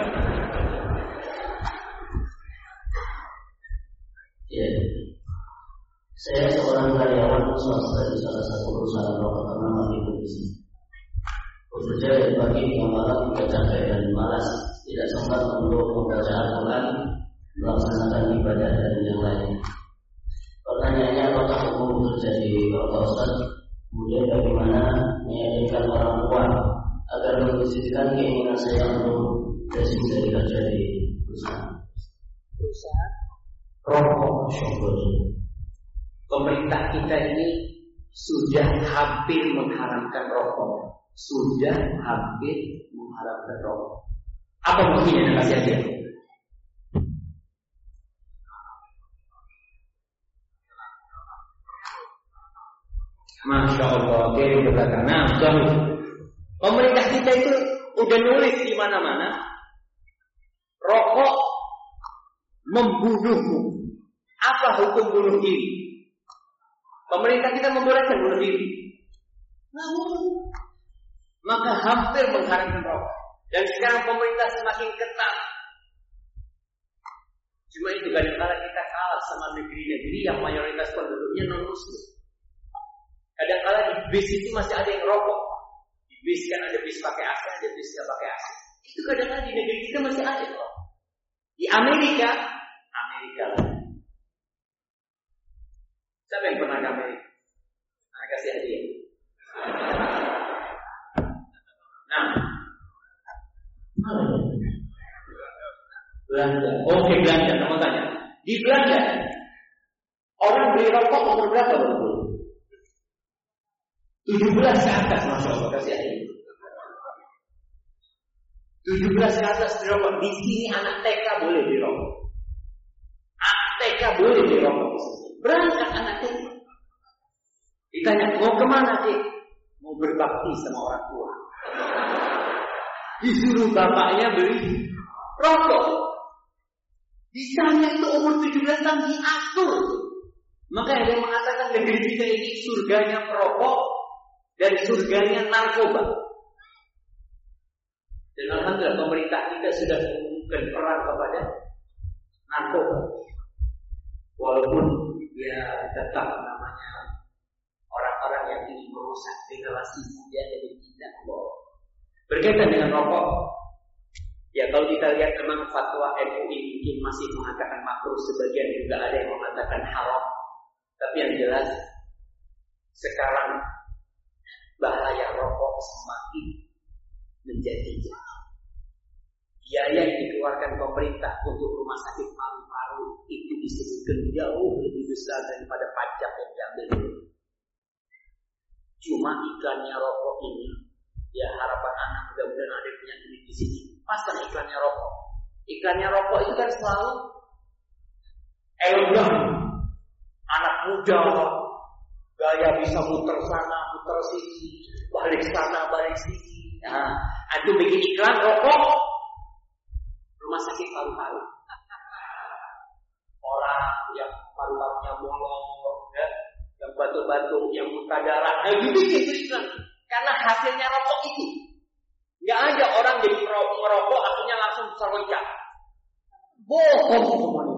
Ya, saya seorang karyawan swasta di salah satu perusahaan rokok ternama di Indonesia. Bekerja dari pagi hingga malam, tidak capek dan malas, tidak sempat untuk membaca Al-Quran, melaksanakan ibadah dan yang lain. Pertanyaannya, apakah hukum terjadi Bapak Ustaz? Kemudian bagaimana meyakinkan orang tua agar mewujudkan keinginan saya untuk berhasil dari kerja di perusahaan? Perusahaan Rokok syukur. Pemerintah kita ini sudah hampir mengharamkan rokok. Sudah hampir mengharamkan rokok. Apa buktinya yang kasih aja? Masya Allah, kiri ke belakang. Nah, suami. Pemerintah kita itu udah nulis di mana-mana, rokok membunuhmu. Apa hukum bunuh diri? Pemerintah kita membolehkan bunuh diri. Namun maka hampir mengharamkan rokok. Dan sekarang pemerintah semakin ketat. Cuma itu kadang-kadang kita kalah sama negeri-negeri yang mayoritas penduduknya non-muslim. Kadang-kadang di bis itu masih ada yang rokok. Di bis kan ada bis pakai A C, ada bis tidak pakai A C. Itu kadang-kadang di negeri kita masih ada kok. Di Amerika, Amerika lah. Siapa yang pernah ke Amerika? Nah, kasih hadiah. Nah, Belanda. Oke, Belanda. Kamu tanya. Di Belanda, orang beli rokok umur berapa betul? tujuh belas ke atas, masya Allah. Kasih hadiah. tujuh belas ke atas dirokok. Di sini anak T K boleh dirokok. Anak T K boleh dirokok. Berangkat anak T K. Ditanya, mau kemana Cik? Mau berbakti sama orang tua. Disuruh bapaknya beli rokok. Di sana itu umur tujuh belas tahun diatur. Maka ada yang mengatakan negeri kita ini surganya perokok dan surganya narkoba. Dan alhamdulillah pemerintah kita sudah mengumumkan perang kepada narkoba. Walaupun ya tetap namanya orang-orang yang ingin merusak generasi muda jadi tidak boleh. Berkaitan dengan rokok, ya kalau kita lihat memang fatwa M U I mungkin masih mengatakan makruh, sebagian juga ada yang mengatakan haram. Tapi yang jelas sekarang bahaya rokok semakin menjadi jauh. Biaya yang dikeluarkan pemerintah untuk rumah sakit paru-paru itu disebutkan jauh lebih besar daripada pajak yang diambil. Cuma iklannya rokok ini, ya harapan anak mudah-mudahan ada punya duit di sini. Pasang iklannya rokok. Iklannya rokok itu kan selalu elegan, anak muda, gaya bisa muter sana, muter sini, balik sana, balik sini. Nah, itu bikin iklan rokok, rumah sakit paru-paru. Orang yang paru-parunya bolong, ya, yang batuk-batuk, yang muntah darah, nah gitu gitu iklan. Karena hasilnya rokok itu. Nggak ada orang jadi merokok akhirnya langsung terloncat. Bohong semuanya.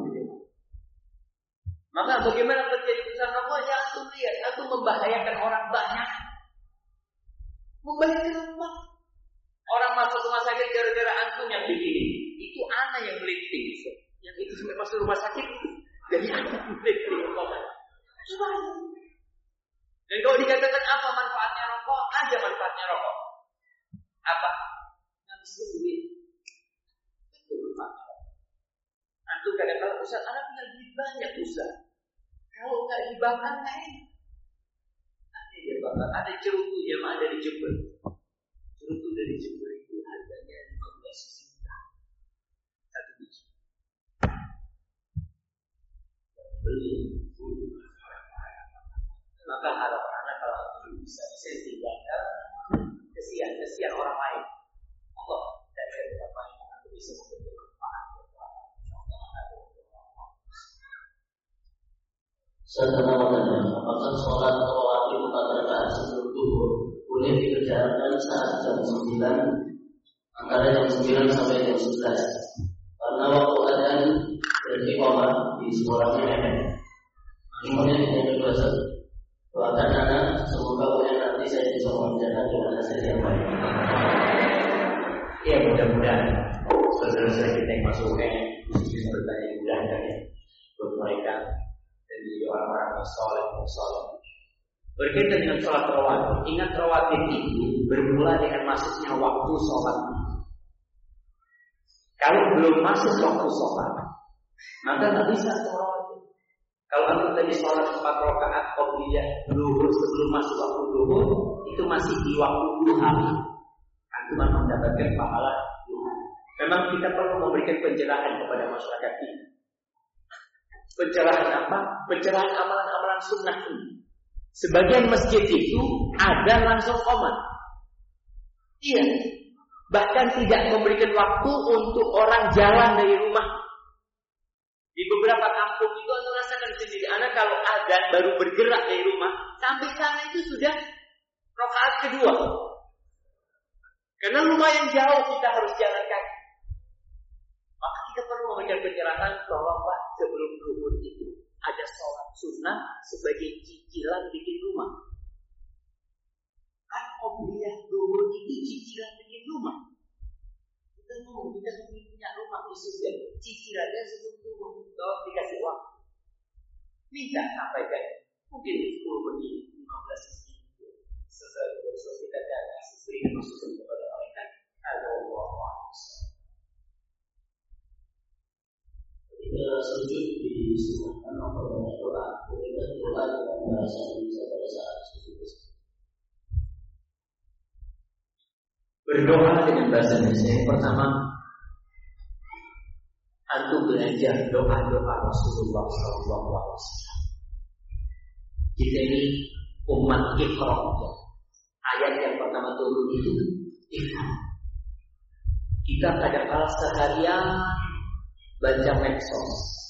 Maka bagaimana terjadi urusan rokok? Ya antum lihat, antum membahayakan orang banyak. Membahayakan orang banyak. Orang masuk rumah sakit gara-gara antum yang begini. Itu anak yang melinting. Yang itu sampai masuk rumah sakit. Jadi anak yang melinting. Coba. Dan kalau dikatakan apa manfaatnya rokok? Ada manfaatnya rokok. Apa? Ngabisin duit. Itu manfaatnya. Antum kadang-kadang Ustaz, anak punya duit banyak Ustaz. Kalau nggak dibakar nggak enak. Ada dia bakar. Ada cerutu yang ada di Jember. Cerutu dari Jember itu harganya lima belas juta satu biji. Beli. Maka harapan anak kalau bisa bisa tinggalkan, kesian kesian orang lain. Allah dan saya berapa yang aku bisa memberi manfaat buat orang. Setelah bertanya, apakah sholat rawatib empat rakaat sebelum zuhur boleh dikerjakan saat jam sembilan, antara jam sembilan sampai jam sebelas? Karena waktu adzan beriqamah di sekolahnya nenek. Kemudian yang kedua, doakan anak semoga punya nanti saya bisa menjalankan dengan hasil yang baik. Ya mudah-mudahan saudara-saudara kita yang masuk ke bisnis bertanya mudah-mudahan ya buat mereka dan juga orang-orang yang soleh soleh. Berkaitan dengan sholat rawatib, ingat rawatib itu bermula dengan masuknya waktu sholat. Kalau belum masuk waktu sholat, maka nggak bisa rawatib. Kalau antum tadi sholat empat rakaat qobliyah zuhur sebelum masuk waktu zuhur, itu masih di waktu duha. Antum akan mendapatkan pahala duha. Memang kita perlu memberikan pencerahan kepada masyarakat kita. Pencerahan apa? Pencerahan amalan-amalan sunnah ini. Sebagian masjid itu ada langsung qomat. Iya. Bahkan tidak memberikan waktu untuk orang jalan dari rumah. Di beberapa kampung itu anda rasakan sendiri. Anak kalau adzan baru bergerak dari rumah, sampai sana itu sudah rakaat kedua. Karena lumayan jauh kita harus jalan kaki. Maka kita perlu memberikan pencerahan bahwa Pak, sebelum zuhur itu ada sholat sunnah sebagai cicilan bikin rumah. Kan obliah zuhur itu cicilan bikin rumah. Kita mau kita punya rumah di surga, cicilannya sebelum zuhur. Kalau dikasih uang, minta sampaikan. Mungkin sepuluh menit, lima belas menit. Sesuai dengan kita dan sesuai dengan masukan kepada mereka. Allah. Ketika sujud disunahkan memperbanyak doa, ketika doa dengan bahasa Indonesia pada saat sujud. Berdoa dengan bahasa Indonesia yang pertama, antum belajar doa-doa Rasulullah Shallallahu Alaihi Wasallam. Kita ini umat Iqra. Ayat yang pertama turun itu Iqra. Kita kadang-kala seharian baca medsos.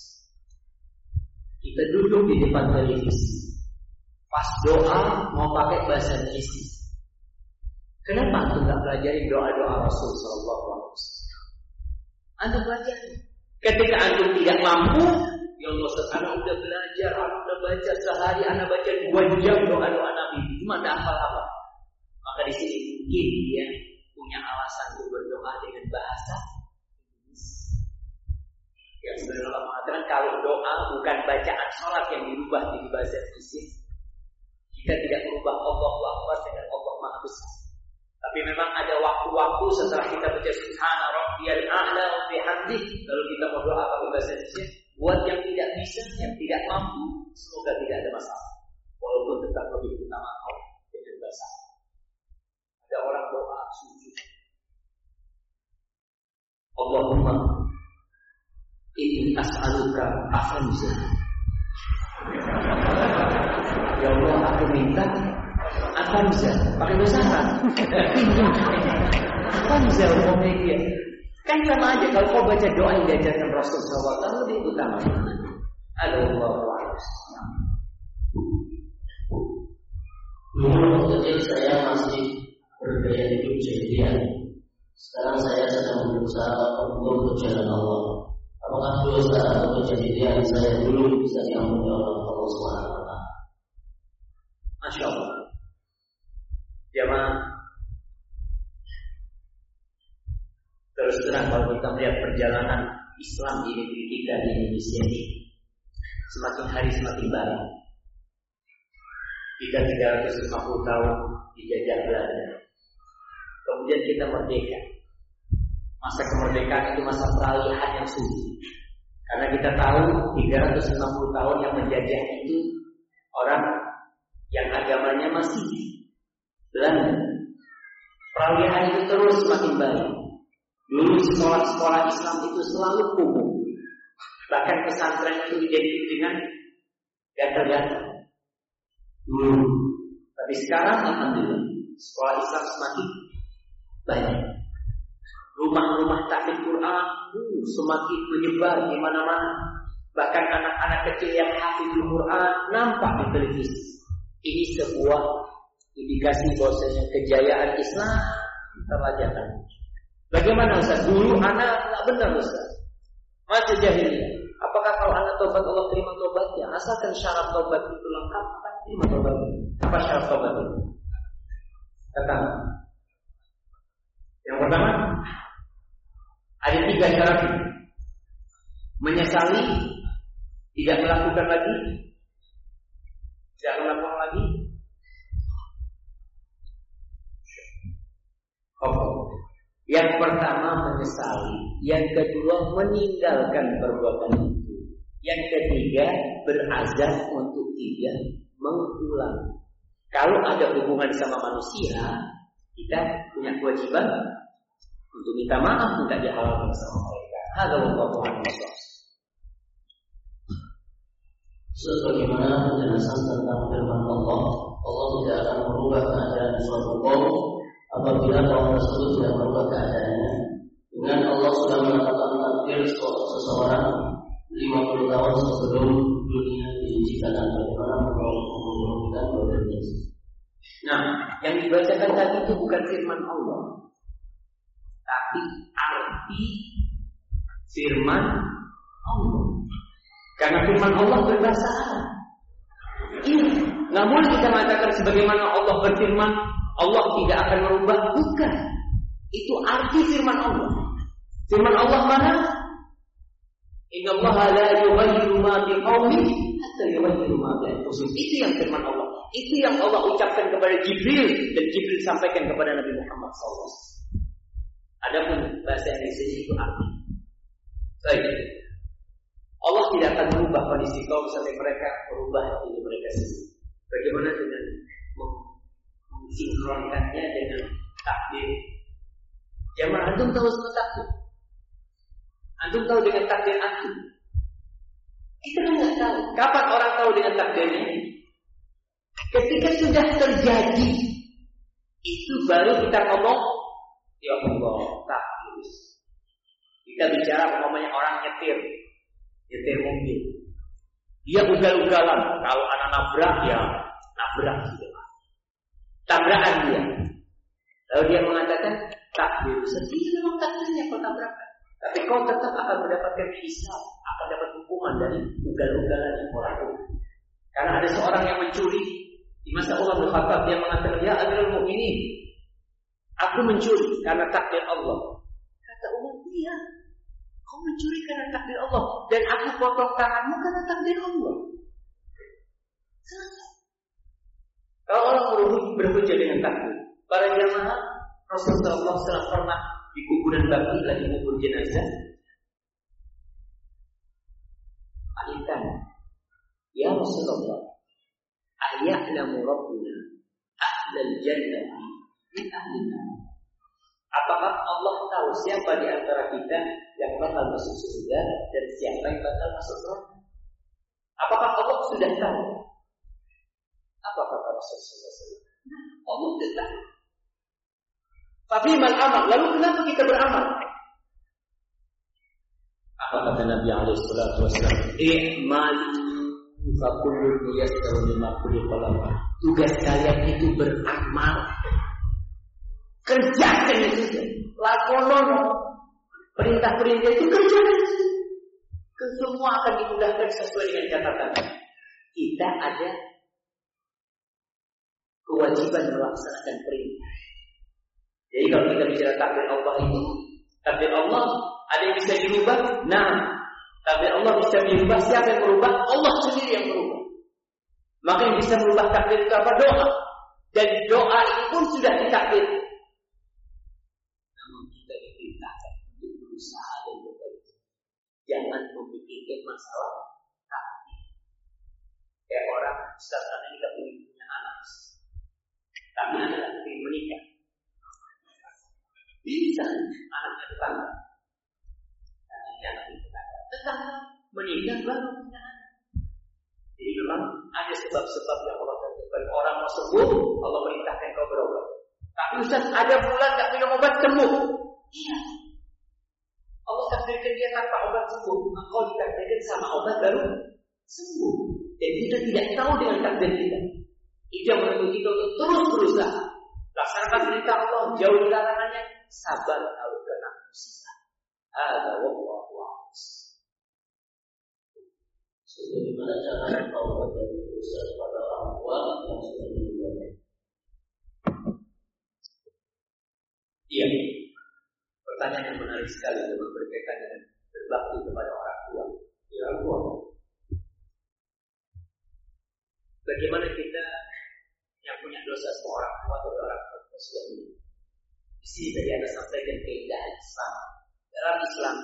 Kita duduk di depan televisi. Pas doa mau pakai bahasa Indonesia. Kenapa antum nggak pelajari doa-doa Rasul Sallallahu Alaihi Wasallam? Antum pelajari. Ketika antum tidak mampu, ya Allah, sekarang udah belajar, anak udah baca sehari, anak baca dua jam doa-doa Nabi, cuma tidak hafal-hafal. Maka di sini mungkin dia punya alasan untuk berdoa dengan bahasa Indonesia. Yang sebenarnya Allah mengatakan kalau doa bukan bacaan sholat yang dirubah jadi bahasa Indonesia, kita tidak merubah Allahu Akbar dengan Allah Maha Besar. Tapi memang ada waktu-waktu setelah kita baca Subhana Rabbiyal A'la wa bihamdihi, lalu kita mau doa pakai bahasa Indonesia. Buat yang tidak bisa, yang tidak mampu, semoga tidak ada masalah. Walaupun tetap lebih utama dengan bahasa. Ada orang doa sujud. Allahumma inni as'aluka afanza. Ya Allah, aku minta afanza. Pakai bahasa Arab. Afanza umumnya dia. Kan sama aja kalau kau baca doa yang diajarkan Rasul shallallahu alaihi wasallam lebih utama. Allahu Akbar. Dulu kecil saya masih bergaya hidup jahiliyah. Sekarang saya sedang berusaha untuk berjalan Allah. Apakah dosa atau kejadian saya dulu bisa diampuni oleh Allah Subhanahu wa taala? Masya Allah. Jamaah, terus terang kalau kita melihat perjalanan Islam di negeri kita di Indonesia ini semakin hari semakin baik. Kita tiga ratus lima puluh tahun dijajah Belanda, kemudian kita merdeka. Masa kemerdekaan itu masa peralihan yang sulit, karena kita tahu tiga ratus lima puluh tahun yang menjajah itu orang yang agamanya masih Belanda. Peralihan itu terus semakin baik. Dulu sekolah-sekolah Islam itu selalu kumuh. Bahkan pesantren itu identik dengan gatal-gatal. Dulu. Tapi sekarang alhamdulillah sekolah Islam semakin banyak. Rumah-rumah tahfidz Quran uh, semakin menyebar di mana-mana. Bahkan anak-anak kecil yang hafizul Quran nampak di televisi. Ini sebuah indikasi bahwasanya kejayaan Islam terlajakan. Bagaimana Ustaz? Dulu anak nggak benar Ustaz, masih jahiliyah. Apakah kalau anak tobat Allah terima tobatnya? Asalkan syarat tobat itu lengkap, akan terima tobatnya. Apa syarat tobat itu? Kata yang pertama, ada tiga syarat. Menyesali, tidak melakukan lagi, tidak melakukan lagi. Oh. Yang pertama menyesali, yang kedua meninggalkan perbuatan itu, yang ketiga berazam untuk tidak mengulang. Kalau ada hubungan sama manusia, kita punya kewajiban untuk minta maaf, minta dihalalkan sama mereka. Hadza wallahu a'lam. Sebagaimana penjelasan tentang firman Allah, Allah tidak akan merubah keadaan suatu kaum apabila kaum tersebut tidak merubah keadaannya. Dengan Allah sudah menetapkan takdir seseorang lima puluh tahun sebelum dunia diciptakan, bagaimana menurunkan berbeda. Nah, yang dibacakan tadi itu bukan firman Allah. tapi arti firman Allah. Karena firman Allah berbahasa Arab. Ini nggak boleh kita mengatakan sebagaimana Allah berfirman, Allah tidak akan merubah. Bukan. Itu arti firman Allah. Firman Allah mana? Inna Allah la yughayyiru ma biqaumin hatta yughayyiru ma bi anfusihim. Itu yang firman Allah. Itu yang Allah ucapkan kepada Jibril dan Jibril sampaikan kepada Nabi Muhammad sallallahu alaihi wasallam. Adapun bahasa Indonesia itu arti. Baik. Allah tidak akan merubah kondisi kaum sampai mereka merubah diri mereka sendiri. Bagaimana dengan mensinkronkannya dengan takdir? Jamaah antum tahu semua takdir. Antum tahu dengan takdir antum. Kita kan nggak tahu. Kapan orang tahu dengan takdirnya? Ketika sudah terjadi, itu baru kita ngomong, ya Allah, takdir. Kita bicara umpamanya orang nyetir, nyetir mobil. Dia ugal-ugalan. Kalau anak nabrak, ya nabrak gitu. Tabrakan dia. Lalu dia mengatakan, takdir. Sedih memang takdirnya kau tabrakan. Tapi kau tetap akan mendapatkan hisab, akan dapat hukuman dari ugal-ugalan yang kau lakukan. Karena ada seorang yang mencuri di masa Umar bin Khattab, dia mengatakan, ya Amirul Mukminin, aku mencuri karena takdir Allah. Kata Umar, iya, kau mencuri karena takdir Allah, dan aku potong tanganmu karena takdir Allah. Selesai. Kalau orang berhujjah dengan takdir, para jamaah Rasulullah sallallahu alaihi wasallam pernah di kuburan baki lagi kubur jenazah. Alihkan, ya Rasulullah, aya'lamu Rabbuna ahlal jannati min ahlina. Apakah Allah tahu siapa di antara kita yang bakal masuk surga dan siapa yang bakal masuk neraka? Apakah Allah sudah tahu? Apa kata Rasulullah? Allah sudah tahu. Tapi mal amal, lalu kenapa kita beramal? Apa kata Nabi alaihi salatu wasallam? I'malu fa kullu yas'alu lima khuliqa lahu. Tugas kalian itu beramal. Kerjakan itu. Lakonon. Perintah-perintah itu kerjakan. Semua akan dimudahkan sesuai dengan catatan. Kita ada kewajiban melaksanakan perintah. Jadi kalau kita bicara takdir Allah itu, takdir Allah ada yang bisa dirubah. Nah, takdir Allah bisa dirubah. Siapa yang merubah? Allah sendiri yang merubah. Maka yang bisa merubah takdir itu apa? Doa. Dan doa itu pun sudah ditakdir. Namun kita diperintahkan untuk berusaha dan bekerja. Jangan memikirkan masalah takdir. Kayak orang Ustaz, ini tidak punya anak, tapi anak ingin menikah. Bisa anaknya tetangga. Anaknya anak tetangga. Tetangga menikah baru punya anak. Jadi memang ada sebab-sebab yang Allah tentukan. Orang mau sembuh, Allah perintahkan kau berobat. Tapi Ustaz, ada bulan tak minum obat sembuh. Iya. Allah takdirkan dia tanpa obat sembuh. Engkau ditakdirkan sama obat baru sembuh. Dan kita tidak tahu dengan takdir kita. Itu yang menuntut kita untuk terus berusaha. Laksanakan perintah Allah, jauhi larangannya. Sabar kalau kena musibah. Ada wallahu a'lam. Bagaimana cara taubat dari dosa pada orang tua yang sudah meninggal? Iya. Pertanyaan yang menarik sekali memang berkaitan dengan berbakti kepada orang tua. Ya orang tua. Bagaimana kita yang punya dosa sama orang tua atau orang tua sudah meninggal? Di sini tadi ada sampaikan keindahan Islam. Dalam Islam,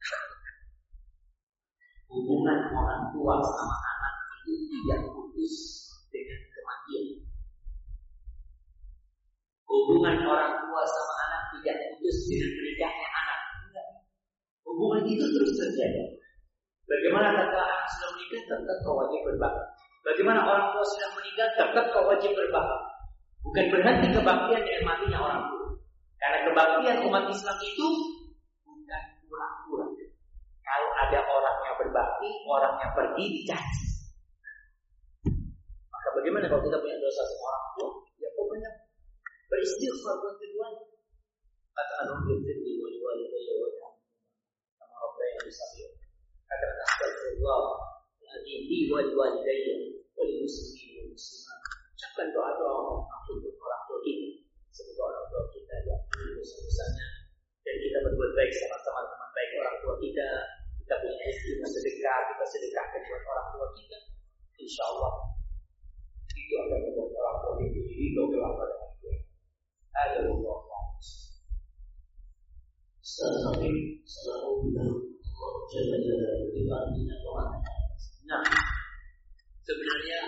hubungan orang tua sama anak itu tidak putus dengan kematian. Hubungan orang tua sama anak tidak putus dengan menikahnya anak. Enggak. Hubungan itu terus terjadi. Bagaimana tatkala anak sudah menikah, tetap kau wajib berbakti. Bagaimana orang tua sudah meninggal, tetap kau wajib berbakti. Bukan berhenti kebaktian dengan matinya orang tua. Karena kebaktian umat Islam itu bukan pura-pura. Kalau ada orang yang berbakti, orang yang pergi dicaci. Maka bagaimana kalau kita punya dosa sama orang tua? Ya kau banyak beristighfar buat Tuhan. Kata Nabi astaghfirullah li wa liwalidayya wa lil muslimin wal muslimat. Ucapkan doa-doa ampun untuk orang tua kita. Semoga orang tua kita diampuni dosa-dosanya dan kita berbuat baik sama teman-teman baik orang tua kita. Kita punya istri yang sedekah, kita sedekahkan buat orang tua kita. Insya Allah itu akan membuat orang tua itu ridho kepada Allah. Ada Allah. Selalu selalu bilang Allah jaga-jaga itu artinya Tuhan. Nah, sebenarnya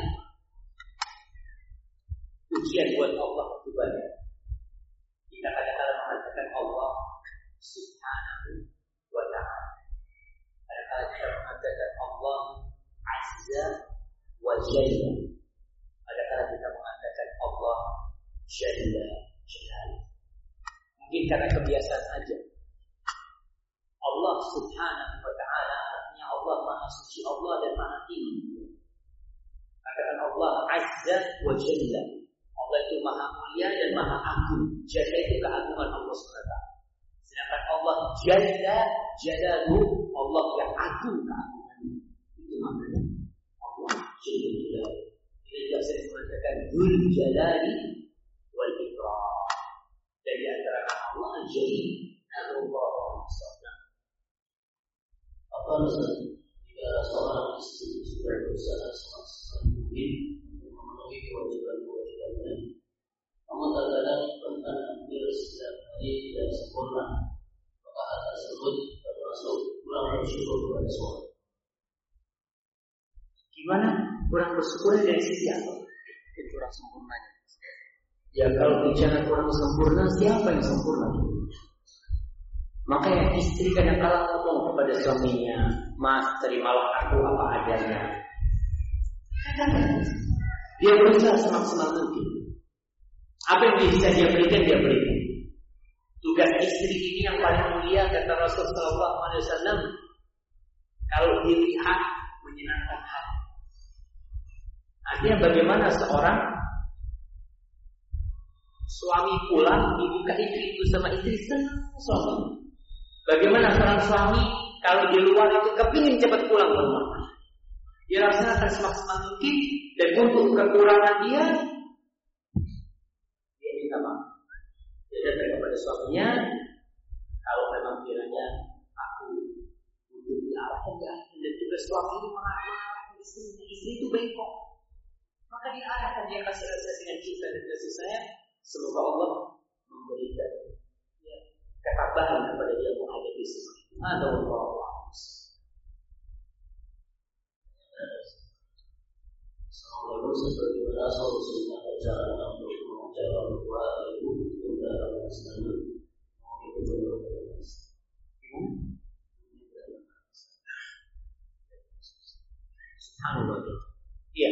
ujian buat Allah itu banyak. Kita kadang-kadang mengatakan Allah Subhanahu wa Ta'ala. Kadang-kadang kita mengatakan Allah Azza wa Jalla. Kadang-kadang kita mengatakan Allah Jalla Jalla. Mungkin karena kebiasaan aja. Allah Subhanahu wa Ta'ala artinya Allah Maha Suci Allah dan Maha Tinggi. Katakan Allah Azza wa Jalla. Allah itu Maha Mulia dan Maha Agung. Jalla itu keagungan Allah subhanahu wa taala. Sedangkan Allah Jalla Jalaluhu, Allah yang agung keagungan. Itu maknanya Allah Jalla Jalaluhu. Kita juga sering mengatakan Dzul Jalali wal Ikram. Dan di antara nama Allah Al-Jalil, Allah Subhanahu. Apa alasan jika seorang istri sudah berusaha semaksimal mungkin untuk memenuhi kewajiban-kewajibannya, namun terkadang bahkan hampir setiap hari tidak sempurna, maka hal tersebut termasuk kurang bersyukur kepada suami. Gimana kurang bersyukur dari sisi apa? Kurang sempurnanya. Ya kalau bicara kurang sempurna, siapa yang sempurna? Makanya istri kadang-kadang ngomong kepada suaminya, Mas, terimalah aku apa adanya. Dia berusaha semaksimal mungkin. Apa yang bisa dia berikan, dia berikan. Tugas istri ini yang paling mulia kata Rasulullah shallallahu alaihi wasallam, kalau dilihat menyenangkan hati. Artinya bagaimana seorang suami pulang dibuka itu sama istri senang suami. Bagaimana seorang suami kalau di luar itu kepingin cepat pulang ke rumah. Dia laksanakan semaksimal mungkin dan untuk kekurangan dia, dia minta maaf. Dia datang kepada suaminya, kalau memang kiranya aku butuh diarahkan dan juga suami itu marah-marah istrinya, istri itu bengkok, maka diarahkan dia kasih rasa dengan cinta dan kasih sayang. Semoga Allah memberikan ya, ketabahan kepada dia menghadapi semua itu. Ada Allah. Assalamualaikum, seperti mana solusinya cara untuk menjawab dua ibu tunda Islam mau ikut berbuat Subhanallah. Iya.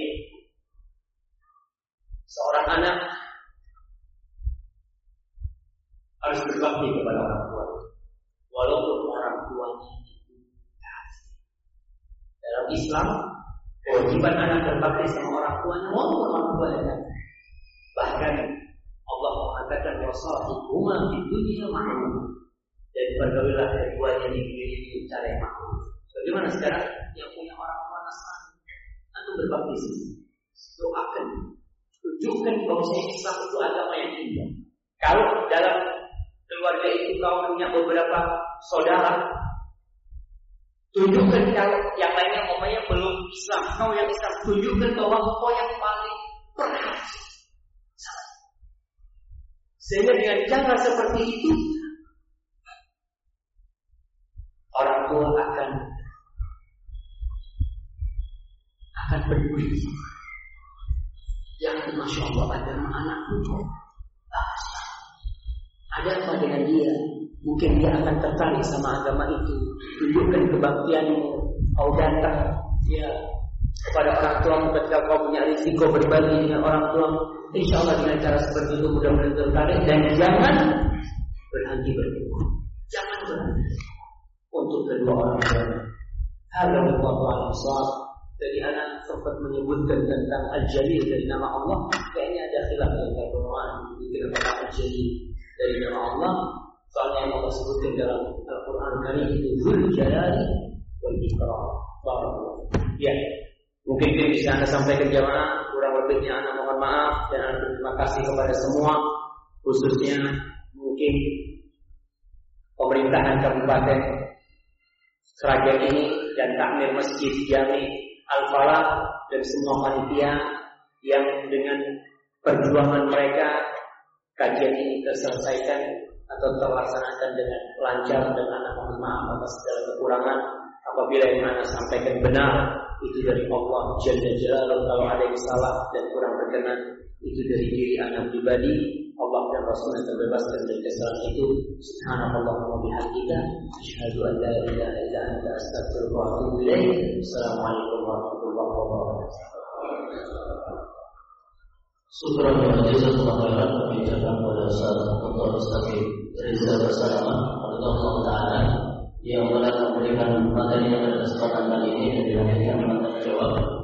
Seorang anak harus berbakti kepada orang tua, walaupun orang tuanya itu kafir. Dalam Islam, kewajiban anak berbakti sama orang tuanya, walaupun orang tuanya kafir. Bahkan Allah mengatakan wasahibhuma fid dunya ma'ruf, dan bergaulilah keduanya di dunia ini cara yang ma'ruf. Bagaimana sekarang yang punya orang tua Nasrani, antum berbakti sini, doakan, tunjukkan bahwa Islam itu agama yang indah. Kalau dalam keluarga itu kau punya beberapa saudara, tunjukkan kalau yang lainnya umpamanya belum Islam, kau yang Islam, tunjukkan bahwa kau yang paling perhatian. Sehingga dengan cara seperti itu, orang tua akan akan peduli. Yang masya Allah ada anakku, ada apa dengan dia? Mungkin dia akan tertarik sama agama itu. Tunjukkan kebaktianmu. Kau datang ya kepada orang tuamu ketika kau punya risiko berbagi dengan orang tuamu. Insya Allah dengan cara seperti itu mudah-mudahan tertarik. Dan jangan berhenti berdoa. Jangan berhenti untuk kedua orang tuanya. Hadza wallahu a'lam. Dari anak sempat menyebutkan tentang Al-Jalil dari nama Allah. Kayaknya ada khilaf dalam Al-Quran. Mungkin apakah Al-Jalil dari nama Allah, soalnya yang Allah sebutkan dalam Al-Quran Karim itu Dzul Jalali wal Ikram. Barakallahu Mungkin bisa Anda sampaikan jamaah, kurang lebihnya Anda mohon maaf dan Anda berterima kasih kepada semua, khususnya mungkin pemerintahan Kabupaten Sragen ini dan takmir Masjid Jami Al-Falah dan semua panitia yang dengan perjuangan mereka kajian ini terselesaikan atau terlaksanakan dengan lancar, dan Anda mohon maaf atas segala kekurangan. Apabila yang Anda sampaikan benar, itu dari Allah Jalla Jalaluhu. Kalau ada yang salah dan kurang berkenan, itu dari diri Anda pribadi. Allah dan Rasulnya terbebaskan dari kesalahan itu. Subhanallah wa bihamdika, asyhadu an la ilaha illa anta, astaghfiruka wa atubu ilaik. Assalamualaikum warahmatullahi wabarakatuh. Syukur kepada Allah Taala mengucapkan kepada Ustaz Doktor Mustaqim Reza bersama Allah Taala yang telah memberikan materi pada kesempatan kali ini dan